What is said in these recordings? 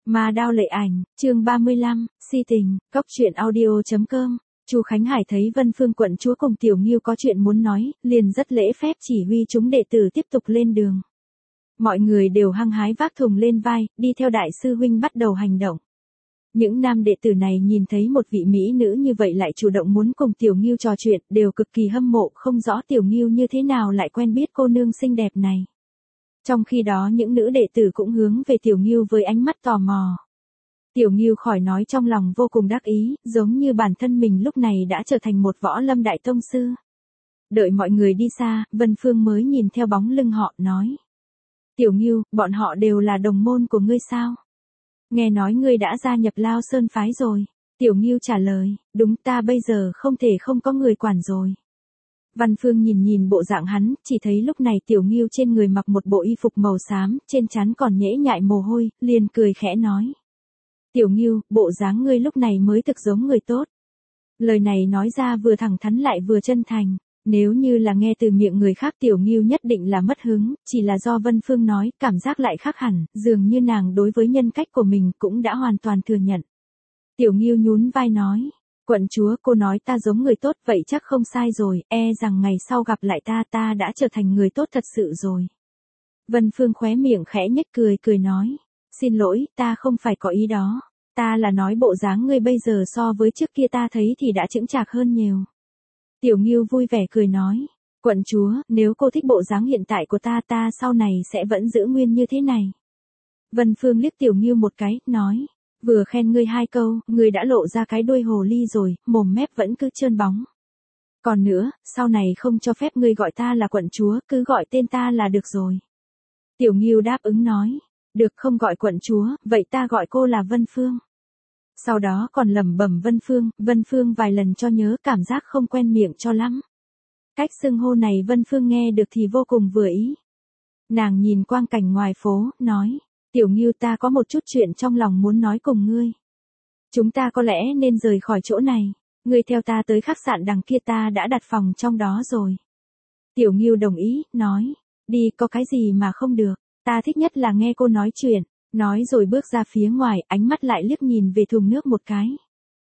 Ma đao lệ ảnh, chương 35, si tình, cóc truyện audio.com. Chu Khánh Hải thấy Vân Phương quận chúa cùng Tiểu Nghiêu có chuyện muốn nói, liền rất lễ phép chỉ huy chúng đệ tử tiếp tục lên đường. Mọi người đều hăng hái vác thùng lên vai, đi theo đại sư huynh bắt đầu hành động. Những nam đệ tử này nhìn thấy một vị mỹ nữ như vậy lại chủ động muốn cùng Tiểu Nghiêu trò chuyện, đều cực kỳ hâm mộ, không rõ Tiểu Nghiêu như thế nào lại quen biết cô nương xinh đẹp này. Trong khi đó những nữ đệ tử cũng hướng về Tiểu Nghiêu với ánh mắt tò mò. Tiểu Nghiêu khỏi nói trong lòng vô cùng đắc ý, giống như bản thân mình lúc này đã trở thành một võ lâm đại tông sư. Đợi mọi người đi xa, Vân Phương mới nhìn theo bóng lưng họ, nói. Tiểu Nghiêu, bọn họ đều là đồng môn của ngươi sao? Nghe nói ngươi đã gia nhập Lao Sơn phái rồi. Tiểu Nghiêu trả lời, đúng, ta bây giờ không thể không có người quản rồi. Văn Phương nhìn bộ dạng hắn, chỉ thấy lúc này Tiểu Nghiêu trên người mặc một bộ y phục màu xám, trên trán còn nhễ nhại mồ hôi, liền cười khẽ nói. Tiểu Nghiêu, bộ dáng ngươi lúc này mới thực giống người tốt. Lời này nói ra vừa thẳng thắn lại vừa chân thành. Nếu như là nghe từ miệng người khác Tiểu Nghiêu nhất định là mất hứng, chỉ là do Vân Phương nói, cảm giác lại khác hẳn, dường như nàng đối với nhân cách của mình cũng đã hoàn toàn thừa nhận. Tiểu Nghiêu nhún vai nói. Quận chúa, cô nói ta giống người tốt, vậy chắc không sai rồi, rằng ngày sau gặp lại ta đã trở thành người tốt thật sự rồi. Vân Phương khóe miệng khẽ nhếch cười nói. Xin lỗi, ta không phải có ý đó. Ta là nói bộ dáng ngươi bây giờ so với trước kia ta thấy thì đã chững chạc hơn nhiều. Tiểu Nghiêu vui vẻ cười nói. Quận chúa, nếu cô thích bộ dáng hiện tại của ta sau này sẽ vẫn giữ nguyên như thế này. Vân Phương liếc Tiểu Nghiêu một cái, nói. Vừa khen ngươi 2 câu, ngươi đã lộ ra cái đuôi hồ ly rồi, mồm mép vẫn cứ trơn bóng. Còn nữa, sau này không cho phép ngươi gọi ta là quận chúa, cứ gọi tên ta là được rồi. Tiểu Nghiêu đáp ứng nói. Được, không gọi quận chúa, vậy ta gọi cô là Vân Phương. Sau đó còn lẩm bẩm Vân Phương vài lần cho nhớ, cảm giác không quen miệng cho lắm. Cách xưng hô này Vân Phương nghe được thì vô cùng vừa ý. Nàng nhìn quang cảnh ngoài phố, nói. Tiểu Nghiêu, ta có một chút chuyện trong lòng muốn nói cùng ngươi. Chúng ta có lẽ nên rời khỏi chỗ này. Ngươi theo ta tới khách sạn đằng kia, ta đã đặt phòng trong đó rồi. Tiểu Nghiêu đồng ý, nói. Đi, có cái gì mà không được. Ta thích nhất là nghe cô nói chuyện. Nói rồi bước ra phía ngoài, ánh mắt lại liếc nhìn về thùng nước một cái.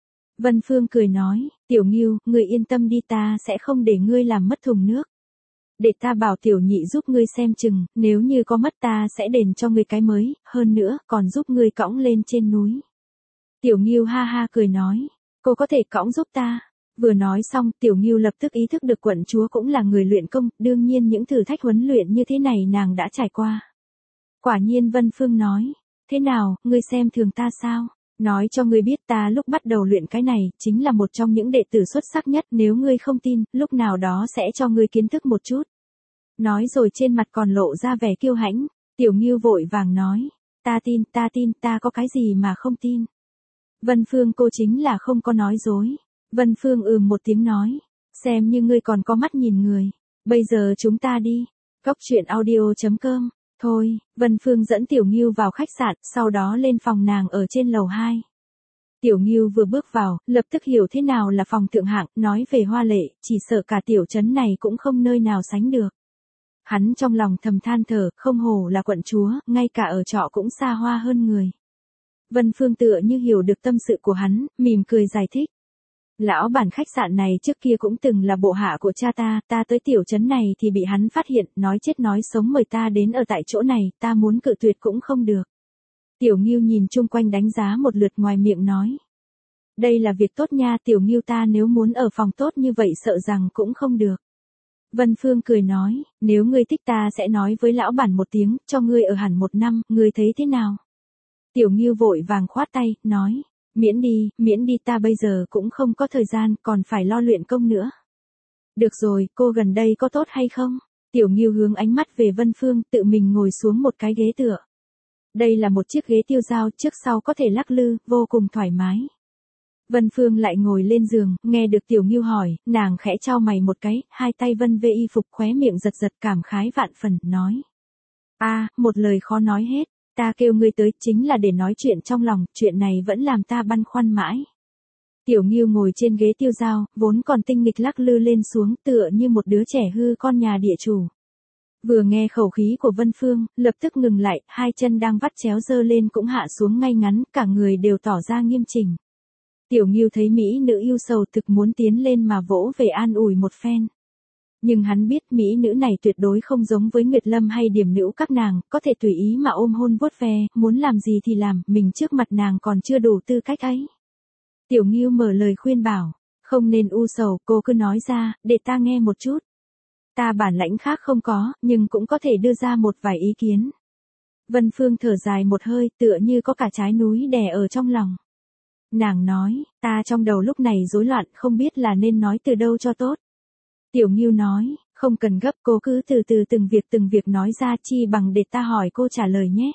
Vân Phương cười nói. Tiểu Nghiêu, ngươi yên tâm đi, ta sẽ không để ngươi làm mất thùng nước. Để ta bảo Tiểu Nhị giúp ngươi xem chừng, nếu như có mất ta sẽ đền cho ngươi cái mới, hơn nữa, còn giúp ngươi cõng lên trên núi. Tiểu Nghiêu ha ha cười nói. Cô có thể cõng giúp ta. Vừa nói xong, Tiểu Nghiêu lập tức ý thức được quận chúa cũng là người luyện công, đương nhiên những thử thách huấn luyện như thế này nàng đã trải qua. Quả nhiên Vân Phương nói. Thế nào, ngươi xem thường ta sao? Nói cho ngươi biết, ta lúc bắt đầu luyện cái này, chính là một trong những đệ tử xuất sắc nhất, nếu ngươi không tin, lúc nào đó sẽ cho ngươi kiến thức một chút. Nói rồi trên mặt còn lộ ra vẻ kiêu hãnh. Tiểu Nghiêu vội vàng nói. Ta tin, ta có cái gì mà không tin. Vân Phương, cô chính là không có nói dối. Vân Phương một tiếng nói. Xem như ngươi còn có mắt nhìn người. Bây giờ chúng ta đi. Cóc truyện audio.com. Thôi, Vân Phương dẫn Tiểu Nghiêu vào khách sạn, sau đó lên phòng nàng ở trên lầu 2. Tiểu Nghiêu vừa bước vào, lập tức hiểu thế nào là phòng thượng hạng, nói về hoa lệ, chỉ sợ cả tiểu trấn này cũng không nơi nào sánh được. Hắn trong lòng thầm than thở, không hổ là quận chúa, ngay cả ở trọ cũng xa hoa hơn người. Vân Phương tựa như hiểu được tâm sự của hắn, mỉm cười giải thích. Lão bản khách sạn này trước kia cũng từng là bộ hạ của cha ta tới tiểu trấn này thì bị hắn phát hiện, nói chết nói sống mời ta đến ở tại chỗ này, ta muốn cự tuyệt cũng không được. Tiểu Nghiêu nhìn chung quanh đánh giá một lượt, ngoài miệng nói. Đây là việc tốt nha Tiểu Nghiêu, ta nếu muốn ở phòng tốt như vậy sợ rằng cũng không được. Vân Phương cười nói, nếu ngươi thích ta sẽ nói với lão bản một tiếng, cho ngươi ở hẳn 1 năm, ngươi thấy thế nào? Tiểu Nghiêu vội vàng khoát tay, nói. Miễn đi, ta bây giờ cũng không có thời gian, còn phải lo luyện công nữa. Được rồi, cô gần đây có tốt hay không? Tiểu Nghiêu hướng ánh mắt về Vân Phương, tự mình ngồi xuống một cái ghế tựa. Đây là một chiếc ghế tiêu dao, trước sau có thể lắc lư, vô cùng thoải mái. Vân Phương lại ngồi lên giường, nghe được Tiểu Nghiêu hỏi, nàng khẽ chau mày một cái, hai tay vân vê y phục, khóe miệng giật cảm khái vạn phần, nói. Một lời khó nói hết. Ta kêu ngươi tới chính là để nói chuyện trong lòng, chuyện này vẫn làm ta băn khoăn mãi. Tiểu Nghiêu ngồi trên ghế tiêu dao, vốn còn tinh nghịch lắc lư lên xuống, tựa như một đứa trẻ hư con nhà địa chủ. Vừa nghe khẩu khí của Vân Phương, lập tức ngừng lại, hai chân đang vắt chéo giơ lên cũng hạ xuống ngay ngắn, cả người đều tỏ ra nghiêm chỉnh. Tiểu Ngưu thấy mỹ nữ yêu sầu thực muốn tiến lên mà vỗ về an ủi một phen. Nhưng hắn biết mỹ nữ này tuyệt đối không giống với Nguyệt Lâm hay Điểm Nữ các nàng, có thể tùy ý mà ôm hôn vuốt ve, muốn làm gì thì làm, mình trước mặt nàng còn chưa đủ tư cách ấy. Tiểu Ngưu mở lời khuyên bảo, không nên u sầu, cô cứ nói ra, để ta nghe một chút. Ta bản lãnh khác không có, nhưng cũng có thể đưa ra một vài ý kiến. Vân Phương thở dài một hơi, tựa như có cả trái núi đè ở trong lòng. Nàng nói, ta trong đầu lúc này rối loạn, không biết là nên nói từ đâu cho tốt. Tiểu Ngưu nói, không cần gấp, cô cứ từ từ từng việc nói ra, chi bằng để ta hỏi cô trả lời nhé.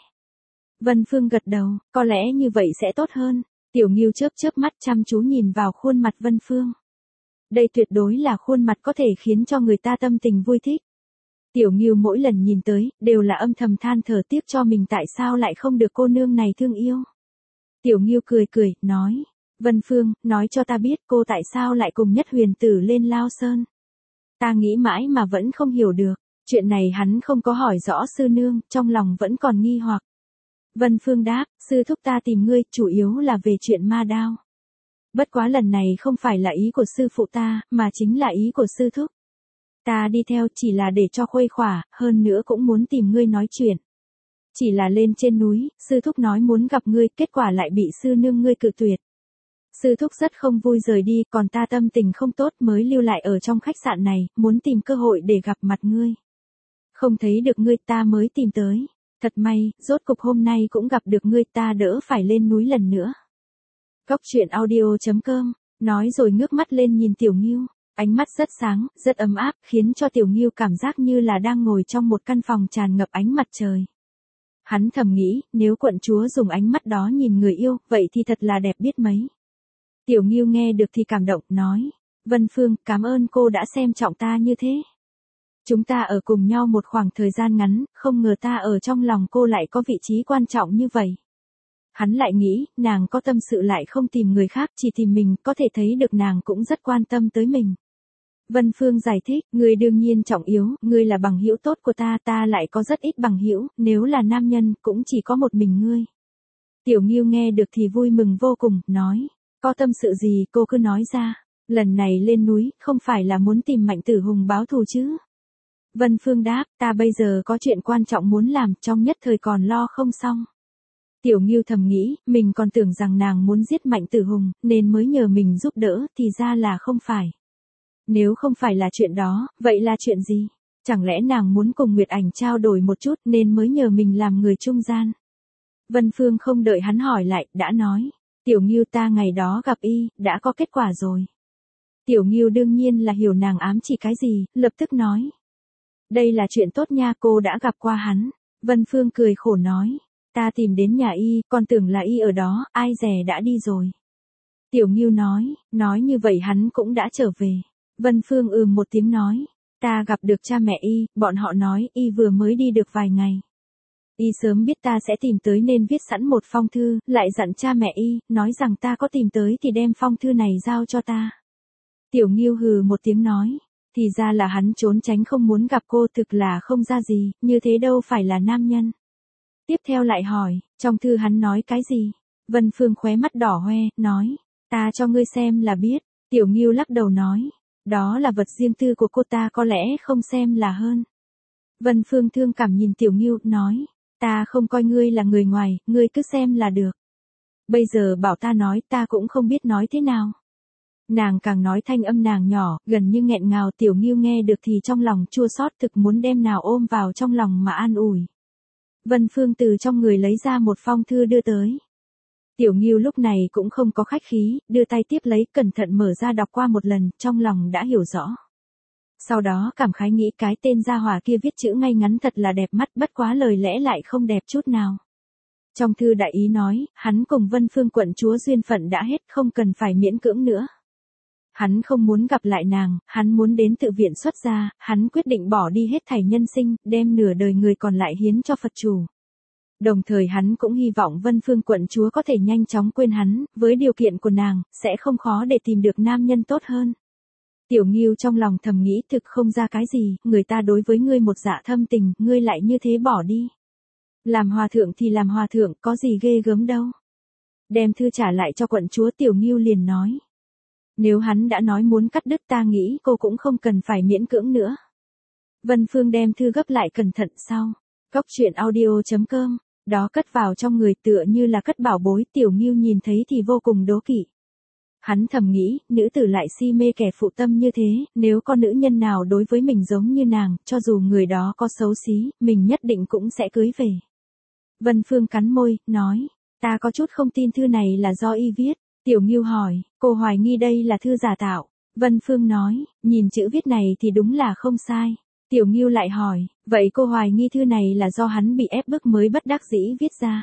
Vân Phương gật đầu, có lẽ như vậy sẽ tốt hơn. Tiểu Ngưu chớp mắt chăm chú nhìn vào khuôn mặt Vân Phương. Đây tuyệt đối là khuôn mặt có thể khiến cho người ta tâm tình vui thích. Tiểu Ngưu mỗi lần nhìn tới, đều là âm thầm than thở tiếc cho mình tại sao lại không được cô nương này thương yêu. Tiểu Ngưu cười, nói, Vân Phương, nói cho ta biết cô tại sao lại cùng Nhất Huyền Tử lên Lao Sơn. Ta nghĩ mãi mà vẫn không hiểu được, chuyện này hắn không có hỏi rõ sư nương, trong lòng vẫn còn nghi hoặc. Vân Phương đáp, sư thúc ta tìm ngươi, chủ yếu là về chuyện ma đao. Bất quá lần này không phải là ý của sư phụ ta, mà chính là ý của sư thúc. Ta đi theo chỉ là để cho khuây khỏa, hơn nữa cũng muốn tìm ngươi nói chuyện. Chỉ là lên trên núi, sư thúc nói muốn gặp ngươi, kết quả lại bị sư nương ngươi cự tuyệt. Sư thúc rất không vui rời đi, còn ta tâm tình không tốt mới lưu lại ở trong khách sạn này, muốn tìm cơ hội để gặp mặt ngươi. Không thấy được ngươi ta mới tìm tới. Thật may, rốt cục hôm nay cũng gặp được ngươi, ta đỡ phải lên núi lần nữa. Góc truyện audio.com, nói rồi ngước mắt lên nhìn Tiểu Ngưu, ánh mắt rất sáng, rất ấm áp, khiến cho Tiểu Ngưu cảm giác như là đang ngồi trong một căn phòng tràn ngập ánh mặt trời. Hắn thầm nghĩ, nếu quận chúa dùng ánh mắt đó nhìn người yêu, vậy thì thật là đẹp biết mấy. Tiểu Ngưu nghe được thì cảm động, nói, Vân Phương, cảm ơn cô đã xem trọng ta như thế. Chúng ta ở cùng nhau một khoảng thời gian ngắn, không ngờ ta ở trong lòng cô lại có vị trí quan trọng như vậy. Hắn lại nghĩ, nàng có tâm sự lại không tìm người khác, chỉ tìm mình, có thể thấy được nàng cũng rất quan tâm tới mình. Vân Phương giải thích, ngươi đương nhiên trọng yếu, ngươi là bằng hữu tốt của ta, ta lại có rất ít bằng hữu, nếu là nam nhân, cũng chỉ có một mình ngươi. Tiểu Ngưu nghe được thì vui mừng vô cùng, nói, có tâm sự gì cô cứ nói ra, lần này lên núi, không phải là muốn tìm Mạnh Tử Hùng báo thù chứ. Vân Phương đáp, ta bây giờ có chuyện quan trọng muốn làm, trong nhất thời còn lo không xong. Tiểu Ngưu thầm nghĩ, mình còn tưởng rằng nàng muốn giết Mạnh Tử Hùng, nên mới nhờ mình giúp đỡ, thì ra là không phải. Nếu không phải là chuyện đó, vậy là chuyện gì? Chẳng lẽ nàng muốn cùng Nguyệt Ảnh trao đổi một chút nên mới nhờ mình làm người trung gian? Vân Phương không đợi hắn hỏi lại, đã nói, Tiểu Ngưu ta ngày đó gặp y, đã có kết quả rồi. Tiểu Ngưu đương nhiên là hiểu nàng ám chỉ cái gì, lập tức nói. Đây là chuyện tốt nha, cô đã gặp qua hắn. Vân Phương cười khổ nói, ta tìm đến nhà y, còn tưởng là y ở đó, ai dè đã đi rồi. Tiểu Ngưu nói như vậy hắn cũng đã trở về. Vân Phương một tiếng nói, ta gặp được cha mẹ y, bọn họ nói y vừa mới đi được vài ngày. Y sớm biết ta sẽ tìm tới nên viết sẵn một phong thư, lại dặn cha mẹ y, nói rằng ta có tìm tới thì đem phong thư này giao cho ta. Tiểu Ngưu hừ một tiếng nói, thì ra là hắn trốn tránh không muốn gặp cô, thực là không ra gì, như thế đâu phải là nam nhân. Tiếp theo lại hỏi, trong thư hắn nói cái gì? Vân Phương khóe mắt đỏ hoe, nói, ta cho ngươi xem là biết. Tiểu Ngưu lắc đầu nói, đó là vật riêng tư của cô, ta có lẽ không xem là hơn. Vân Phương thương cảm nhìn Tiểu Ngưu, nói, ta không coi ngươi là người ngoài, ngươi cứ xem là được. Bây giờ bảo ta nói, ta cũng không biết nói thế nào. Nàng càng nói thanh âm nàng nhỏ, gần như nghẹn ngào. Tiểu Ngưu nghe được thì trong lòng chua xót, thực muốn đem nào ôm vào trong lòng mà an ủi. Vân Phương từ trong người lấy ra một phong thư đưa tới. Tiểu Ngưu lúc này cũng không có khách khí, đưa tay tiếp lấy, cẩn thận mở ra đọc qua một lần, trong lòng đã hiểu rõ. Sau đó cảm khái nghĩ cái tên gia hỏa kia viết chữ ngay ngắn thật là đẹp mắt, bất quá lời lẽ lại không đẹp chút nào. Trong thư đại ý nói, hắn cùng Vân Phương quận chúa duyên phận đã hết, không cần phải miễn cưỡng nữa. Hắn không muốn gặp lại nàng, hắn muốn đến tự viện xuất gia, hắn quyết định bỏ đi hết thảy nhân sinh, đem nửa đời người còn lại hiến cho Phật chủ. Đồng thời hắn cũng hy vọng Vân Phương quận chúa có thể nhanh chóng quên hắn, với điều kiện của nàng, sẽ không khó để tìm được nam nhân tốt hơn. Tiểu Ngưu trong lòng thầm nghĩ thực không ra cái gì, người ta đối với ngươi một dạ thâm tình, ngươi lại như thế bỏ đi. Làm hòa thượng thì làm hòa thượng, có gì ghê gớm đâu. Đem thư trả lại cho quận chúa, Tiểu Ngưu liền nói. Nếu hắn đã nói muốn cắt đứt, ta nghĩ cô cũng không cần phải miễn cưỡng nữa. Vân Phương đem thư gấp lại cẩn thận sau. Cóc truyện audio.com, đó cất vào trong người tựa như là cất bảo bối, Tiểu Ngưu nhìn thấy thì vô cùng đố kỵ. Hắn thầm nghĩ, nữ tử lại si mê kẻ phụ tâm như thế, nếu có nữ nhân nào đối với mình giống như nàng, cho dù người đó có xấu xí, mình nhất định cũng sẽ cưới về. Vân Phương cắn môi, nói, ta có chút không tin thư này là do y viết. Tiểu Ngưu hỏi, cô hoài nghi đây là thư giả tạo. Vân Phương nói, nhìn chữ viết này thì đúng là không sai. Tiểu Ngưu lại hỏi, vậy cô hoài nghi thư này là do hắn bị ép bức mới bất đắc dĩ viết ra.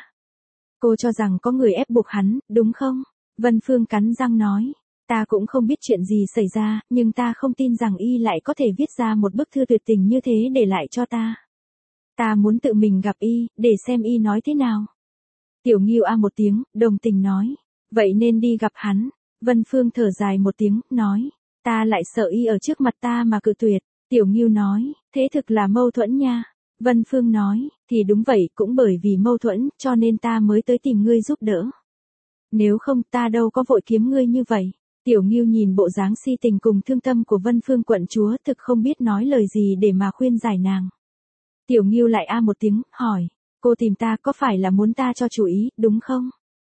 Cô cho rằng có người ép buộc hắn, đúng không? Vân Phương cắn răng nói, ta cũng không biết chuyện gì xảy ra, nhưng ta không tin rằng y lại có thể viết ra một bức thư tuyệt tình như thế để lại cho ta. Ta muốn tự mình gặp y, để xem y nói thế nào. Tiểu Ngưu a một tiếng, đồng tình nói, vậy nên đi gặp hắn. Vân Phương thở dài một tiếng, nói, ta lại sợ y ở trước mặt ta mà cự tuyệt. Tiểu Ngưu nói, thế thực là mâu thuẫn nha. Vân Phương nói, thì đúng vậy, cũng bởi vì mâu thuẫn, cho nên ta mới tới tìm ngươi giúp đỡ. Nếu không ta đâu có vội kiếm ngươi như vậy. Tiểu Ngưu nhìn bộ dáng si tình cùng thương tâm của Vân Phương quận chúa, thực không biết nói lời gì để mà khuyên giải nàng. Tiểu Ngưu lại a một tiếng, hỏi, cô tìm ta có phải là muốn ta cho chủ ý, đúng không?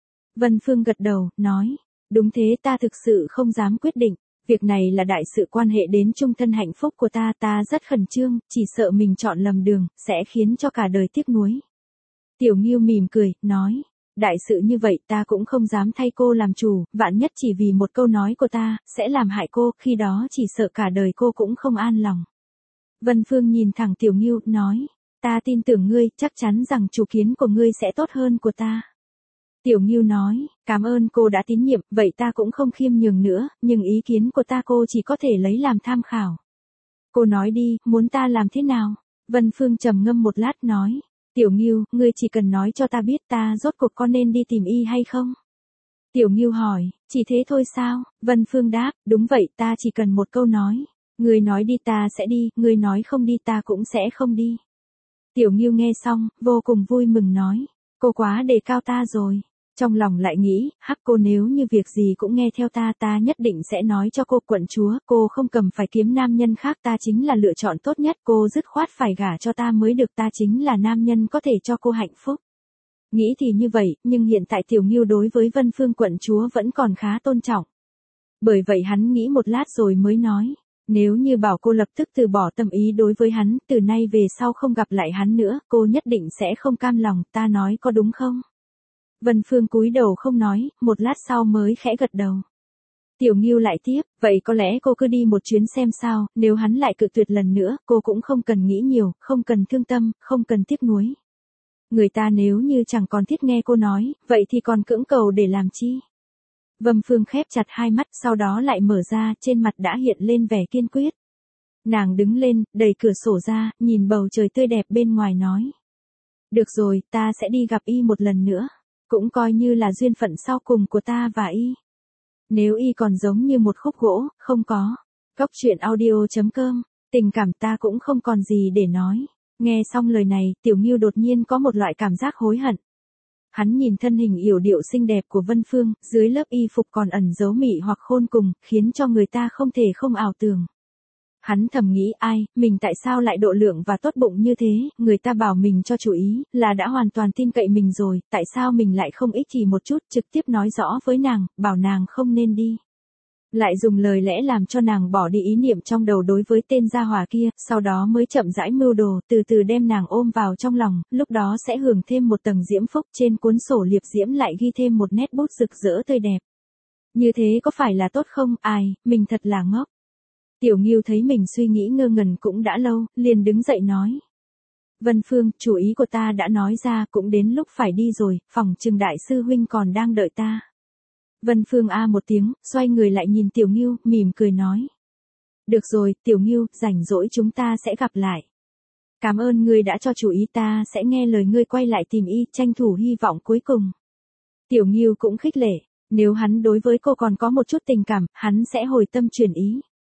Vân Phương gật đầu, nói, đúng thế, ta thực sự không dám quyết định. Việc này là đại sự quan hệ đến chung thân hạnh phúc của ta, ta rất khẩn trương, chỉ sợ mình chọn lầm đường, sẽ khiến cho cả đời tiếc nuối. Tiểu Ngưu mỉm cười, nói, đại sự như vậy ta cũng không dám thay cô làm chủ, vạn nhất chỉ vì một câu nói của ta, sẽ làm hại cô, khi đó chỉ sợ cả đời cô cũng không an lòng. Vân Phương nhìn thẳng Tiểu Ngưu, nói, ta tin tưởng ngươi, chắc chắn rằng chủ kiến của ngươi sẽ tốt hơn của ta. Tiểu Ngưu nói, cảm ơn cô đã tín nhiệm, vậy ta cũng không khiêm nhường nữa, nhưng ý kiến của ta cô chỉ có thể lấy làm tham khảo. Cô nói đi, muốn ta làm thế nào? Vân Phương trầm ngâm một lát nói, Tiểu Ngưu, ngươi chỉ cần nói cho ta biết ta rốt cuộc có nên đi tìm y hay không? Tiểu Ngưu hỏi, chỉ thế thôi sao? Vân Phương đáp, đúng vậy, ta chỉ cần một câu nói. Ngươi nói đi ta sẽ đi, ngươi nói không đi ta cũng sẽ không đi. Tiểu Ngưu nghe xong, vô cùng vui mừng nói, cô quá đề cao ta rồi. Trong lòng lại nghĩ, hắc cô nếu như việc gì cũng nghe theo ta, ta nhất định sẽ nói cho cô quận chúa, cô không cầm phải kiếm nam nhân khác, ta chính là lựa chọn tốt nhất, cô dứt khoát phải gả cho ta mới được, ta chính là nam nhân có thể cho cô hạnh phúc. Nghĩ thì như vậy, nhưng hiện tại Tiểu Ngưu đối với Vân Phương quận chúa vẫn còn khá tôn trọng. Bởi vậy hắn nghĩ một lát rồi mới nói, nếu như bảo cô lập tức từ bỏ tâm ý đối với hắn, từ nay về sau không gặp lại hắn nữa, cô nhất định sẽ không cam lòng, ta nói có đúng không? Vân Phương cúi đầu không nói, một lát sau mới khẽ gật đầu. Tiểu Ngưu lại tiếp, vậy có lẽ cô cứ đi một chuyến xem sao, nếu hắn lại cự tuyệt lần nữa, cô cũng không cần nghĩ nhiều, không cần thương tâm, không cần tiếc nuối. Người ta nếu như chẳng còn thiết nghe cô nói, vậy thì còn cưỡng cầu để làm chi? Vân Phương khép chặt hai mắt, sau đó lại mở ra, trên mặt đã hiện lên vẻ kiên quyết. Nàng đứng lên, đẩy cửa sổ ra, nhìn bầu trời tươi đẹp bên ngoài nói. Được rồi, ta sẽ đi gặp y một lần nữa. Cũng coi như là duyên phận sau cùng của ta và y. Nếu y còn giống như một khúc gỗ, không có. Cóc truyện audio.com, tình cảm ta cũng không còn gì để nói. Nghe xong lời này, Tiểu Ngưu đột nhiên có một loại cảm giác hối hận. Hắn nhìn thân hình yểu điệu xinh đẹp của Vân Phương, dưới lớp y phục còn ẩn giấu mị hoặc khôn cùng, khiến cho người ta không thể không ảo tưởng. Hắn thầm nghĩ ai, mình tại sao lại độ lượng và tốt bụng như thế, người ta bảo mình cho chủ ý, là đã hoàn toàn tin cậy mình rồi, tại sao mình lại không ích kỷ một chút, trực tiếp nói rõ với nàng, bảo nàng không nên đi. Lại dùng lời lẽ làm cho nàng bỏ đi ý niệm trong đầu đối với tên gia hỏa kia, sau đó mới chậm rãi mưu đồ, từ từ đem nàng ôm vào trong lòng, lúc đó sẽ hưởng thêm một tầng diễm phúc, trên cuốn sổ liệp diễm lại ghi thêm một nét bút rực rỡ tươi đẹp. Như thế có phải là tốt không, ai, mình thật là ngốc. Tiểu Ngưu thấy mình suy nghĩ ngơ ngẩn cũng đã lâu, liền đứng dậy nói. Vân Phương, chủ ý của ta đã nói ra, cũng đến lúc phải đi rồi, phỏng chừng đại sư huynh còn đang đợi ta. Vân Phương a một tiếng, xoay người lại nhìn Tiểu Ngưu, mỉm cười nói. Được rồi, Tiểu Ngưu, rảnh rỗi chúng ta sẽ gặp lại. Cảm ơn ngươi đã cho chủ ý, ta sẽ nghe lời ngươi quay lại tìm y, tranh thủ hy vọng cuối cùng. Tiểu Ngưu cũng khích lệ, nếu hắn đối với cô còn có một chút tình cảm, hắn sẽ hồi tâm chuyển ý.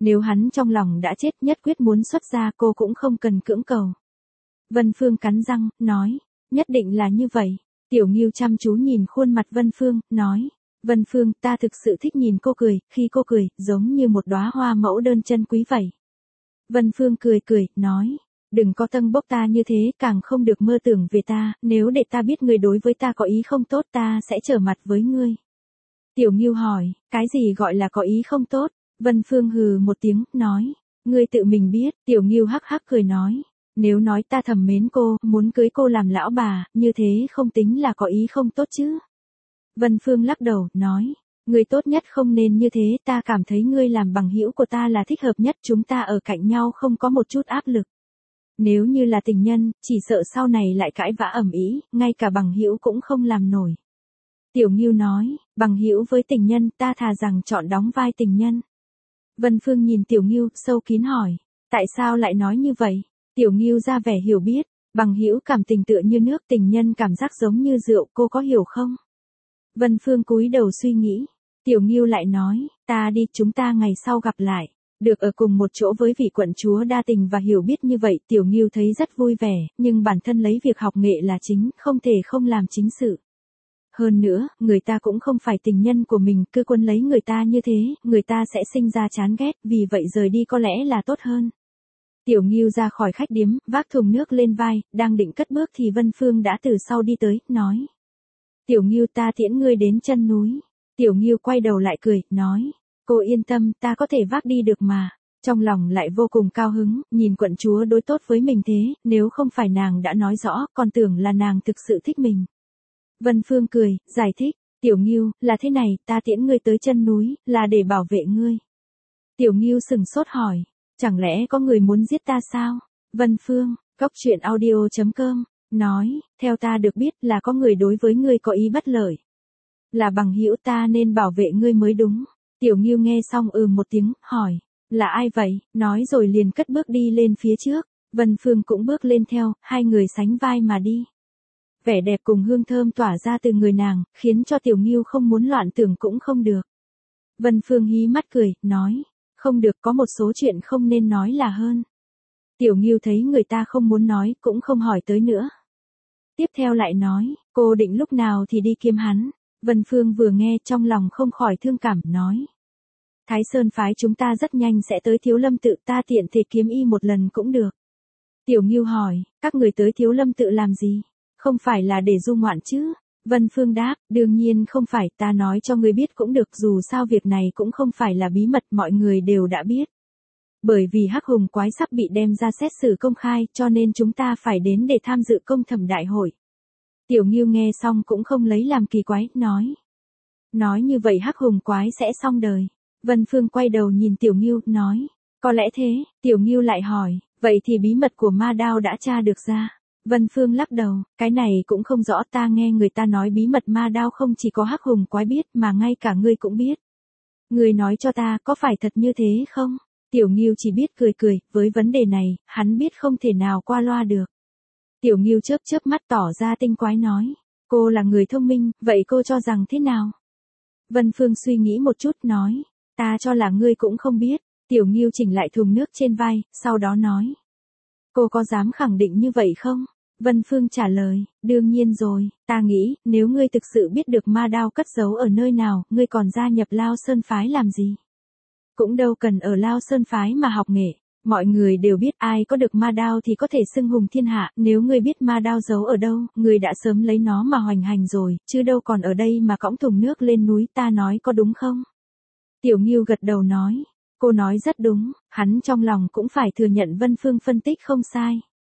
Nếu hắn trong lòng đã chết nhất quyết muốn xuất gia cô cũng không cần cưỡng cầu. Vân Phương cắn răng, nói, nhất định là như vậy. Tiểu Ngưu chăm chú nhìn khuôn mặt Vân Phương, nói, Vân Phương ta thực sự thích nhìn cô cười, khi cô cười, giống như một đóa hoa mẫu đơn chân quý vậy. Vân Phương cười cười, nói, đừng có tâng bốc ta như thế, càng không được mơ tưởng về ta, nếu để ta biết người đối với ta có ý không tốt ta sẽ trở mặt với ngươi. Tiểu Ngưu hỏi, cái gì gọi là có ý không tốt? Vân Phương hừ một tiếng, nói, ngươi tự mình biết. Tiểu Ngưu hắc hắc cười nói, nếu nói ta thầm mến cô, muốn cưới cô làm lão bà, như thế không tính là có ý không tốt chứ. Vân Phương lắc đầu, nói, ngươi tốt nhất không nên như thế, ta cảm thấy ngươi làm bằng hữu của ta là thích hợp nhất, chúng ta ở cạnh nhau không có một chút áp lực. Nếu như là tình nhân, chỉ sợ sau này lại cãi vã ầm ĩ, ngay cả bằng hữu cũng không làm nổi. Tiểu Ngưu nói, bằng hữu với tình nhân ta thà rằng chọn đóng vai tình nhân. Vân Phương nhìn Tiểu Ngưu, sâu kín hỏi, tại sao lại nói như vậy? Tiểu Ngưu ra vẻ hiểu biết, bằng hữu cảm tình tựa như nước, tình nhân cảm giác giống như rượu, cô có hiểu không? Vân Phương cúi đầu suy nghĩ. Tiểu Ngưu lại nói, ta đi, chúng ta ngày sau gặp lại. Được ở cùng một chỗ với vị quận chúa đa tình và hiểu biết như vậy, Tiểu Ngưu thấy rất vui vẻ, nhưng bản thân lấy việc học nghệ là chính, không thể không làm chính sự. Hơn nữa, người ta cũng không phải tình nhân của mình, cứ quấn lấy người ta như thế, người ta sẽ sinh ra chán ghét, vì vậy rời đi có lẽ là tốt hơn. Tiểu Ngưu ra khỏi khách điếm, vác thùng nước lên vai, đang định cất bước thì Vân Phương đã từ sau đi tới, nói. Tiểu Ngưu ta tiễn ngươi đến chân núi. Tiểu Ngưu quay đầu lại cười, nói. Cô yên tâm, ta có thể vác đi được mà. Trong lòng lại vô cùng cao hứng, nhìn quận chúa đối tốt với mình thế, nếu không phải nàng đã nói rõ, còn tưởng là nàng thực sự thích mình. Vân Phương cười, giải thích, Tiểu Ngưu, là thế này, ta tiễn ngươi tới chân núi, là để bảo vệ ngươi. Tiểu Ngưu sừng sốt hỏi, chẳng lẽ có người muốn giết ta sao? Vân Phương, coctruyện.audio.com, nói, theo ta được biết là có người đối với ngươi có ý bất lợi. Là bằng hữu ta nên bảo vệ ngươi mới đúng. Tiểu Ngưu nghe xong một tiếng, hỏi, là ai vậy? Nói rồi liền cất bước đi lên phía trước. Vân Phương cũng bước lên theo, hai người sánh vai mà đi. Vẻ đẹp cùng hương thơm tỏa ra từ người nàng, khiến cho Tiểu Ngưu không muốn loạn tưởng cũng không được. Vân Phương hí mắt cười, nói, không được, có một số chuyện không nên nói là hơn. Tiểu Ngưu thấy người ta không muốn nói, cũng không hỏi tới nữa. Tiếp theo lại nói, cô định lúc nào thì đi kiếm hắn. Vân Phương vừa nghe trong lòng không khỏi thương cảm, nói. Thái Sơn phái chúng ta rất nhanh sẽ tới Thiếu Lâm tự, ta tiện thể kiếm y một lần cũng được. Tiểu Ngưu hỏi, các người tới Thiếu Lâm tự làm gì? Không phải là để du ngoạn chứ? Vân Phương đáp, đương nhiên không phải, ta nói cho ngươi biết cũng được, dù sao việc này cũng không phải là bí mật, mọi người đều đã biết. Bởi vì Hắc Hùng quái sắp bị đem ra xét xử công khai, cho nên chúng ta phải đến để tham dự công thẩm đại hội. Tiểu Ngưu nghe xong cũng không lấy làm kỳ quái, nói. Nói như vậy Hắc Hùng quái sẽ xong đời. Vân Phương quay đầu nhìn Tiểu Ngưu, nói. Có lẽ thế. Tiểu Ngưu lại hỏi, vậy thì bí mật của ma đao đã tra được ra? Vân Phương lắc đầu, cái này cũng không rõ, ta nghe người ta nói bí mật ma đao không chỉ có Hắc Hùng quái biết mà ngay cả ngươi cũng biết. Ngươi nói cho ta, có phải thật như thế không? Tiểu Ngưu chỉ biết cười cười, với vấn đề này, hắn biết không thể nào qua loa được. Tiểu Ngưu chớp chớp mắt tỏ ra tinh quái nói, cô là người thông minh, vậy cô cho rằng thế nào? Vân Phương suy nghĩ một chút nói, ta cho là ngươi cũng không biết. Tiểu Ngưu chỉnh lại thùng nước trên vai, sau đó nói. Cô có dám khẳng định như vậy không? Vân Phương trả lời, đương nhiên rồi, ta nghĩ, nếu ngươi thực sự biết được ma đao cất giấu ở nơi nào, ngươi còn gia nhập Lao Sơn phái làm gì? Cũng đâu cần ở Lao Sơn phái mà học nghệ. Mọi người đều biết ai có được ma đao thì có thể xưng hùng thiên hạ, nếu ngươi biết ma đao giấu ở đâu, ngươi đã sớm lấy nó mà hoành hành rồi, chứ đâu còn ở đây mà cõng thùng nước lên núi, ta nói có đúng không? Tiểu Ngưu gật đầu nói, cô nói rất đúng, hắn trong lòng cũng phải thừa nhận Vân Phương phân tích không sai.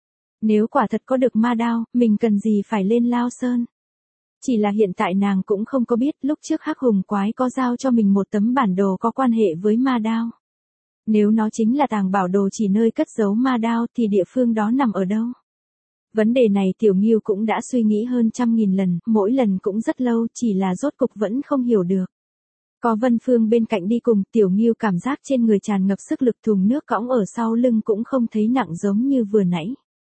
Nếu quả thật có được ma đao, mình cần gì phải lên Lao Sơn? Chỉ là hiện tại nàng cũng không có biết, lúc trước Hắc Hùng quái có giao cho mình một tấm bản đồ có quan hệ với ma đao. Nếu nó chính là tàng bảo đồ chỉ nơi cất giấu ma đao thì địa phương đó nằm ở đâu? Vấn đề này Tiểu Ngưu cũng đã suy nghĩ hơn 100.000 lần, mỗi lần cũng rất lâu, chỉ là rốt cục vẫn không hiểu được. Có Vân Phương bên cạnh đi cùng, Tiểu Ngưu cảm giác trên người tràn ngập sức lực, thùng nước cõng ở sau lưng cũng không thấy nặng giống như vừa nãy.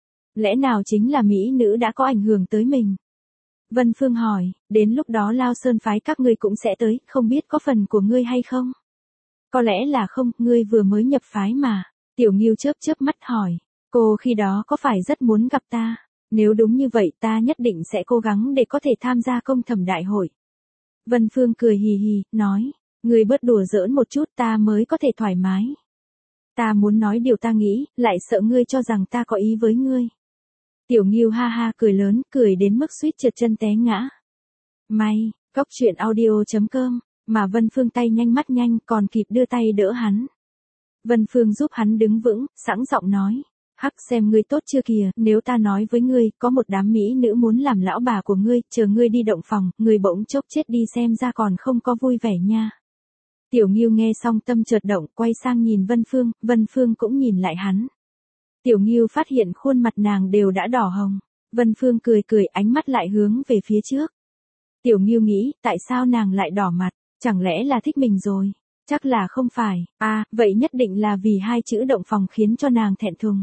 Lẽ nào chính là mỹ nữ đã có ảnh hưởng tới mình? Vân Phương hỏi, đến lúc đó Lao Sơn phái các ngươi cũng sẽ tới, không biết có phần của ngươi hay không? Có lẽ là không, ngươi vừa mới nhập phái mà. Tiểu Ngưu chớp chớp mắt hỏi. Cô khi đó có phải rất muốn gặp ta? Nếu đúng như vậy ta nhất định sẽ cố gắng để có thể tham gia công thẩm đại hội. Vân Phương cười hì hì, nói. Ngươi bớt đùa giỡn một chút ta mới có thể thoải mái. Ta muốn nói điều ta nghĩ, lại sợ ngươi cho rằng ta có ý với ngươi. Tiểu Ngưu ha ha cười lớn, cười đến mức suýt trượt chân té ngã. May, cóc truyện audio.com, mà Vân Phương tay nhanh mắt nhanh còn kịp đưa tay đỡ hắn. Vân Phương giúp hắn đứng vững, sẵn giọng nói. Hắc xem ngươi tốt chưa kìa, nếu ta nói với ngươi, có một đám mỹ nữ muốn làm lão bà của ngươi, chờ ngươi đi động phòng, ngươi bỗng chốc chết đi xem ra còn không có vui vẻ nha. Tiểu Ngưu nghe xong tâm chợt động, quay sang nhìn Vân Phương cũng nhìn lại hắn. Tiểu Ngưu phát hiện khuôn mặt nàng đều đã đỏ hồng. Vân Phương cười cười, ánh mắt lại hướng về phía trước. Tiểu Ngưu nghĩ, tại sao nàng lại đỏ mặt, chẳng lẽ là thích mình rồi? Chắc là không phải, vậy nhất định là vì hai chữ động phòng khiến cho nàng thẹn thùng.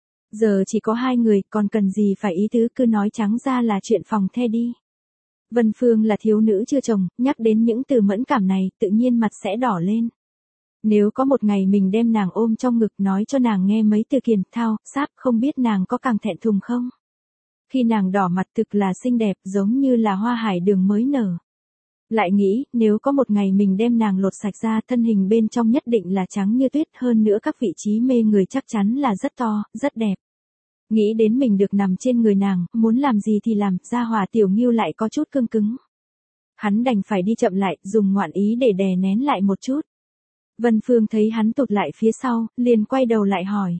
Giờ chỉ có hai người, còn cần gì phải ý tứ, cứ nói trắng ra là chuyện phòng the đi. Vân Phương là thiếu nữ chưa chồng, nhắc đến những từ mẫn cảm này, tự nhiên mặt sẽ đỏ lên. Nếu có một ngày mình đem nàng ôm trong ngực nói cho nàng nghe mấy từ kiền, thao, sáp, không biết nàng có càng thẹn thùng không? Khi nàng đỏ mặt thực là xinh đẹp, giống như là hoa hải đường mới nở. Lại nghĩ, nếu có một ngày mình đem nàng lột sạch ra, thân hình bên trong nhất định là trắng như tuyết, hơn nữa các vị trí mê người chắc chắn là rất to, rất đẹp. Nghĩ đến mình được nằm trên người nàng, muốn làm gì thì làm, gia hỏa Tiểu Ngưu lại có chút cương cứng. Hắn đành phải đi chậm lại, dùng ngoạn ý để đè nén lại một chút. Vân Phương thấy hắn tụt lại phía sau, liền quay đầu lại hỏi.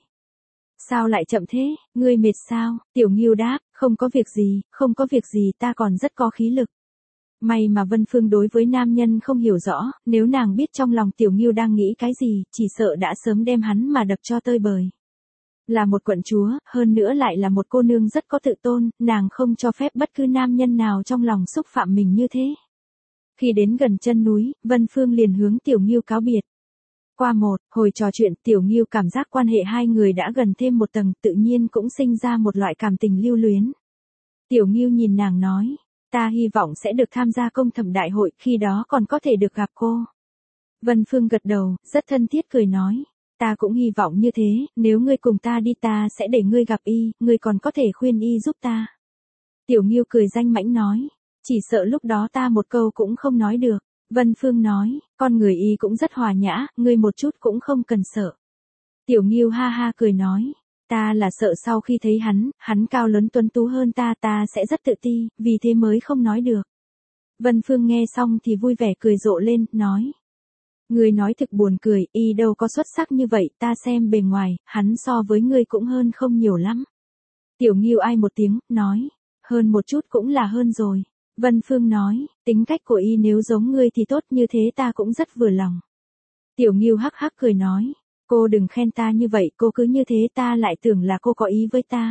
Sao lại chậm thế, ngươi mệt sao? Tiểu Ngưu đáp, không có việc gì ta còn rất có khí lực. May mà Vân Phương đối với nam nhân không hiểu rõ, nếu nàng biết trong lòng Tiểu Ngưu đang nghĩ cái gì, chỉ sợ đã sớm đem hắn mà đập cho tơi bời. Là một quận chúa, hơn nữa lại là một cô nương rất có tự tôn, nàng không cho phép bất cứ nam nhân nào trong lòng xúc phạm mình như thế. Khi đến gần chân núi, Vân Phương liền hướng Tiểu Ngưu cáo biệt. Qua một hồi trò chuyện, Tiểu Ngưu cảm giác quan hệ hai người đã gần thêm một tầng, tự nhiên cũng sinh ra một loại cảm tình lưu luyến. Tiểu Ngưu nhìn nàng nói, ta hy vọng sẽ được tham gia công thẩm đại hội, khi đó còn có thể được gặp cô. Vân Phương gật đầu, rất thân thiết cười nói, ta cũng hy vọng như thế, nếu ngươi cùng ta đi ta sẽ để ngươi gặp y, ngươi còn có thể khuyên y giúp ta. Tiểu Ngưu cười danh mãnh nói, chỉ sợ lúc đó ta một câu cũng không nói được. Vân Phương nói, con người y cũng rất hòa nhã, ngươi một chút cũng không cần sợ. Tiểu Ngưu ha ha cười nói, ta là sợ sau khi thấy hắn cao lớn tuấn tú hơn ta sẽ rất tự ti, vì thế mới không nói được. Vân Phương nghe xong thì vui vẻ cười rộ lên, nói. Ngươi nói thực buồn cười, y đâu có xuất sắc như vậy, ta xem bề ngoài, hắn so với ngươi cũng hơn không nhiều lắm. Tiểu Ngưu ai một tiếng, nói, hơn một chút cũng là hơn rồi. Vân Phương nói, tính cách của y nếu giống ngươi thì tốt, như thế ta cũng rất vừa lòng. Tiểu Ngưu hắc hắc cười nói, cô đừng khen ta như vậy, cô cứ như thế ta lại tưởng là cô có ý với ta.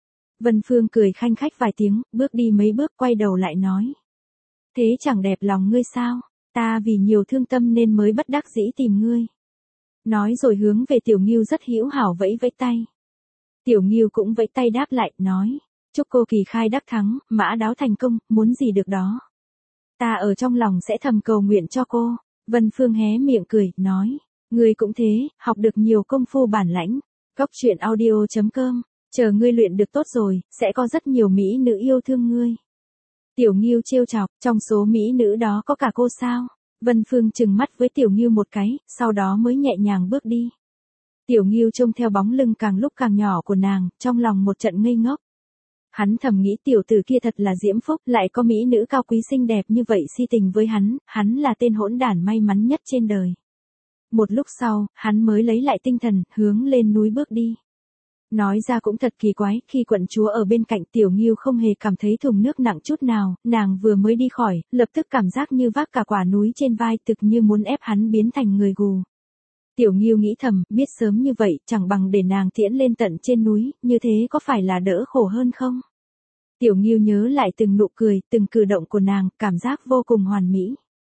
Vân Phương cười khanh khách vài tiếng, bước đi mấy bước quay đầu lại nói. Thế chẳng đẹp lòng ngươi sao, ta vì nhiều thương tâm nên mới bất đắc dĩ tìm ngươi. Nói rồi hướng về Tiểu Ngưu rất hữu hảo vẫy vẫy tay. Tiểu Ngưu cũng vẫy tay đáp lại, nói. Chúc cô kỳ khai đắc thắng, mã đáo thành công, muốn gì được đó. Ta ở trong lòng sẽ thầm cầu nguyện cho cô. Vân Phương hé miệng cười, nói. Ngươi cũng thế, học được nhiều công phu bản lãnh. Cóc truyện audio.com, chờ ngươi luyện được tốt rồi, sẽ có rất nhiều mỹ nữ yêu thương ngươi. Tiểu Ngưu trêu chọc, trong số mỹ nữ đó có cả cô sao? Vân Phương trừng mắt với Tiểu Ngưu một cái, sau đó mới nhẹ nhàng bước đi. Tiểu Ngưu trông theo bóng lưng càng lúc càng nhỏ của nàng, trong lòng một trận ngây ngốc. Hắn thầm nghĩ tiểu tử kia thật là diễm phúc, lại có mỹ nữ cao quý xinh đẹp như vậy si tình với hắn là tên hỗn đản may mắn nhất trên đời. Một lúc sau, hắn mới lấy lại tinh thần, hướng lên núi bước đi. Nói ra cũng thật kỳ quái, khi quận chúa ở bên cạnh Tiểu Ngưu không hề cảm thấy thùng nước nặng chút nào, nàng vừa mới đi khỏi, lập tức cảm giác như vác cả quả núi trên vai, thực như muốn ép hắn biến thành người gù. Tiểu Ngưu nghĩ thầm, biết sớm như vậy, chẳng bằng để nàng tiễn lên tận trên núi, như thế có phải là đỡ khổ hơn không? Tiểu Ngưu nhớ lại từng nụ cười, từng cử động của nàng, cảm giác vô cùng hoàn mỹ.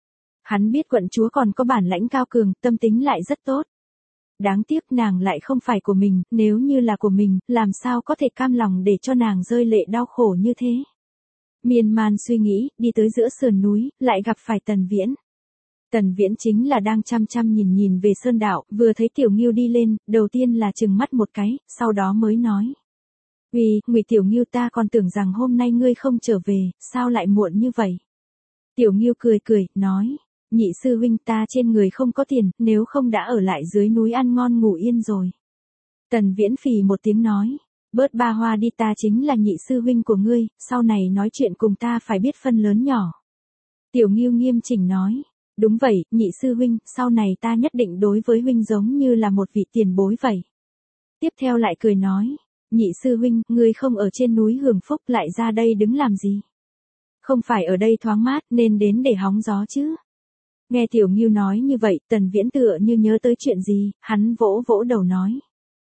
Hắn biết quận chúa còn có bản lãnh cao cường, tâm tính lại rất tốt. Đáng tiếc nàng lại không phải của mình, nếu như là của mình, làm sao có thể cam lòng để cho nàng rơi lệ đau khổ như thế. Miên man suy nghĩ, đi tới giữa sườn núi, lại gặp phải Tần Viễn. Tần Viễn chính là đang chăm chăm nhìn nhìn về sơn đạo, vừa thấy Tiểu Ngưu đi lên, đầu tiên là trừng mắt một cái, sau đó mới nói. Ngụy Tiểu Ngưu, ta còn tưởng rằng hôm nay ngươi không trở về, sao lại muộn như vậy? Tiểu Ngưu cười cười, nói. Nhị sư huynh, ta trên người không có tiền, nếu không đã ở lại dưới núi ăn ngon ngủ yên rồi. Tần Viễn phì một tiếng nói. Bớt ba hoa đi, ta chính là nhị sư huynh của ngươi, sau này nói chuyện cùng ta phải biết phân lớn nhỏ. Tiểu Ngưu nghiêm chỉnh nói. Đúng vậy, nhị sư huynh, sau này ta nhất định đối với huynh giống như là một vị tiền bối vậy. Tiếp theo lại cười nói. Nhị sư huynh, ngươi không ở trên núi hưởng phúc lại ra đây đứng làm gì? Không phải ở đây thoáng mát nên đến để hóng gió chứ? Nghe Tiểu Ngưu nói như vậy, Tần Viễn tựa như nhớ tới chuyện gì, hắn vỗ vỗ đầu nói.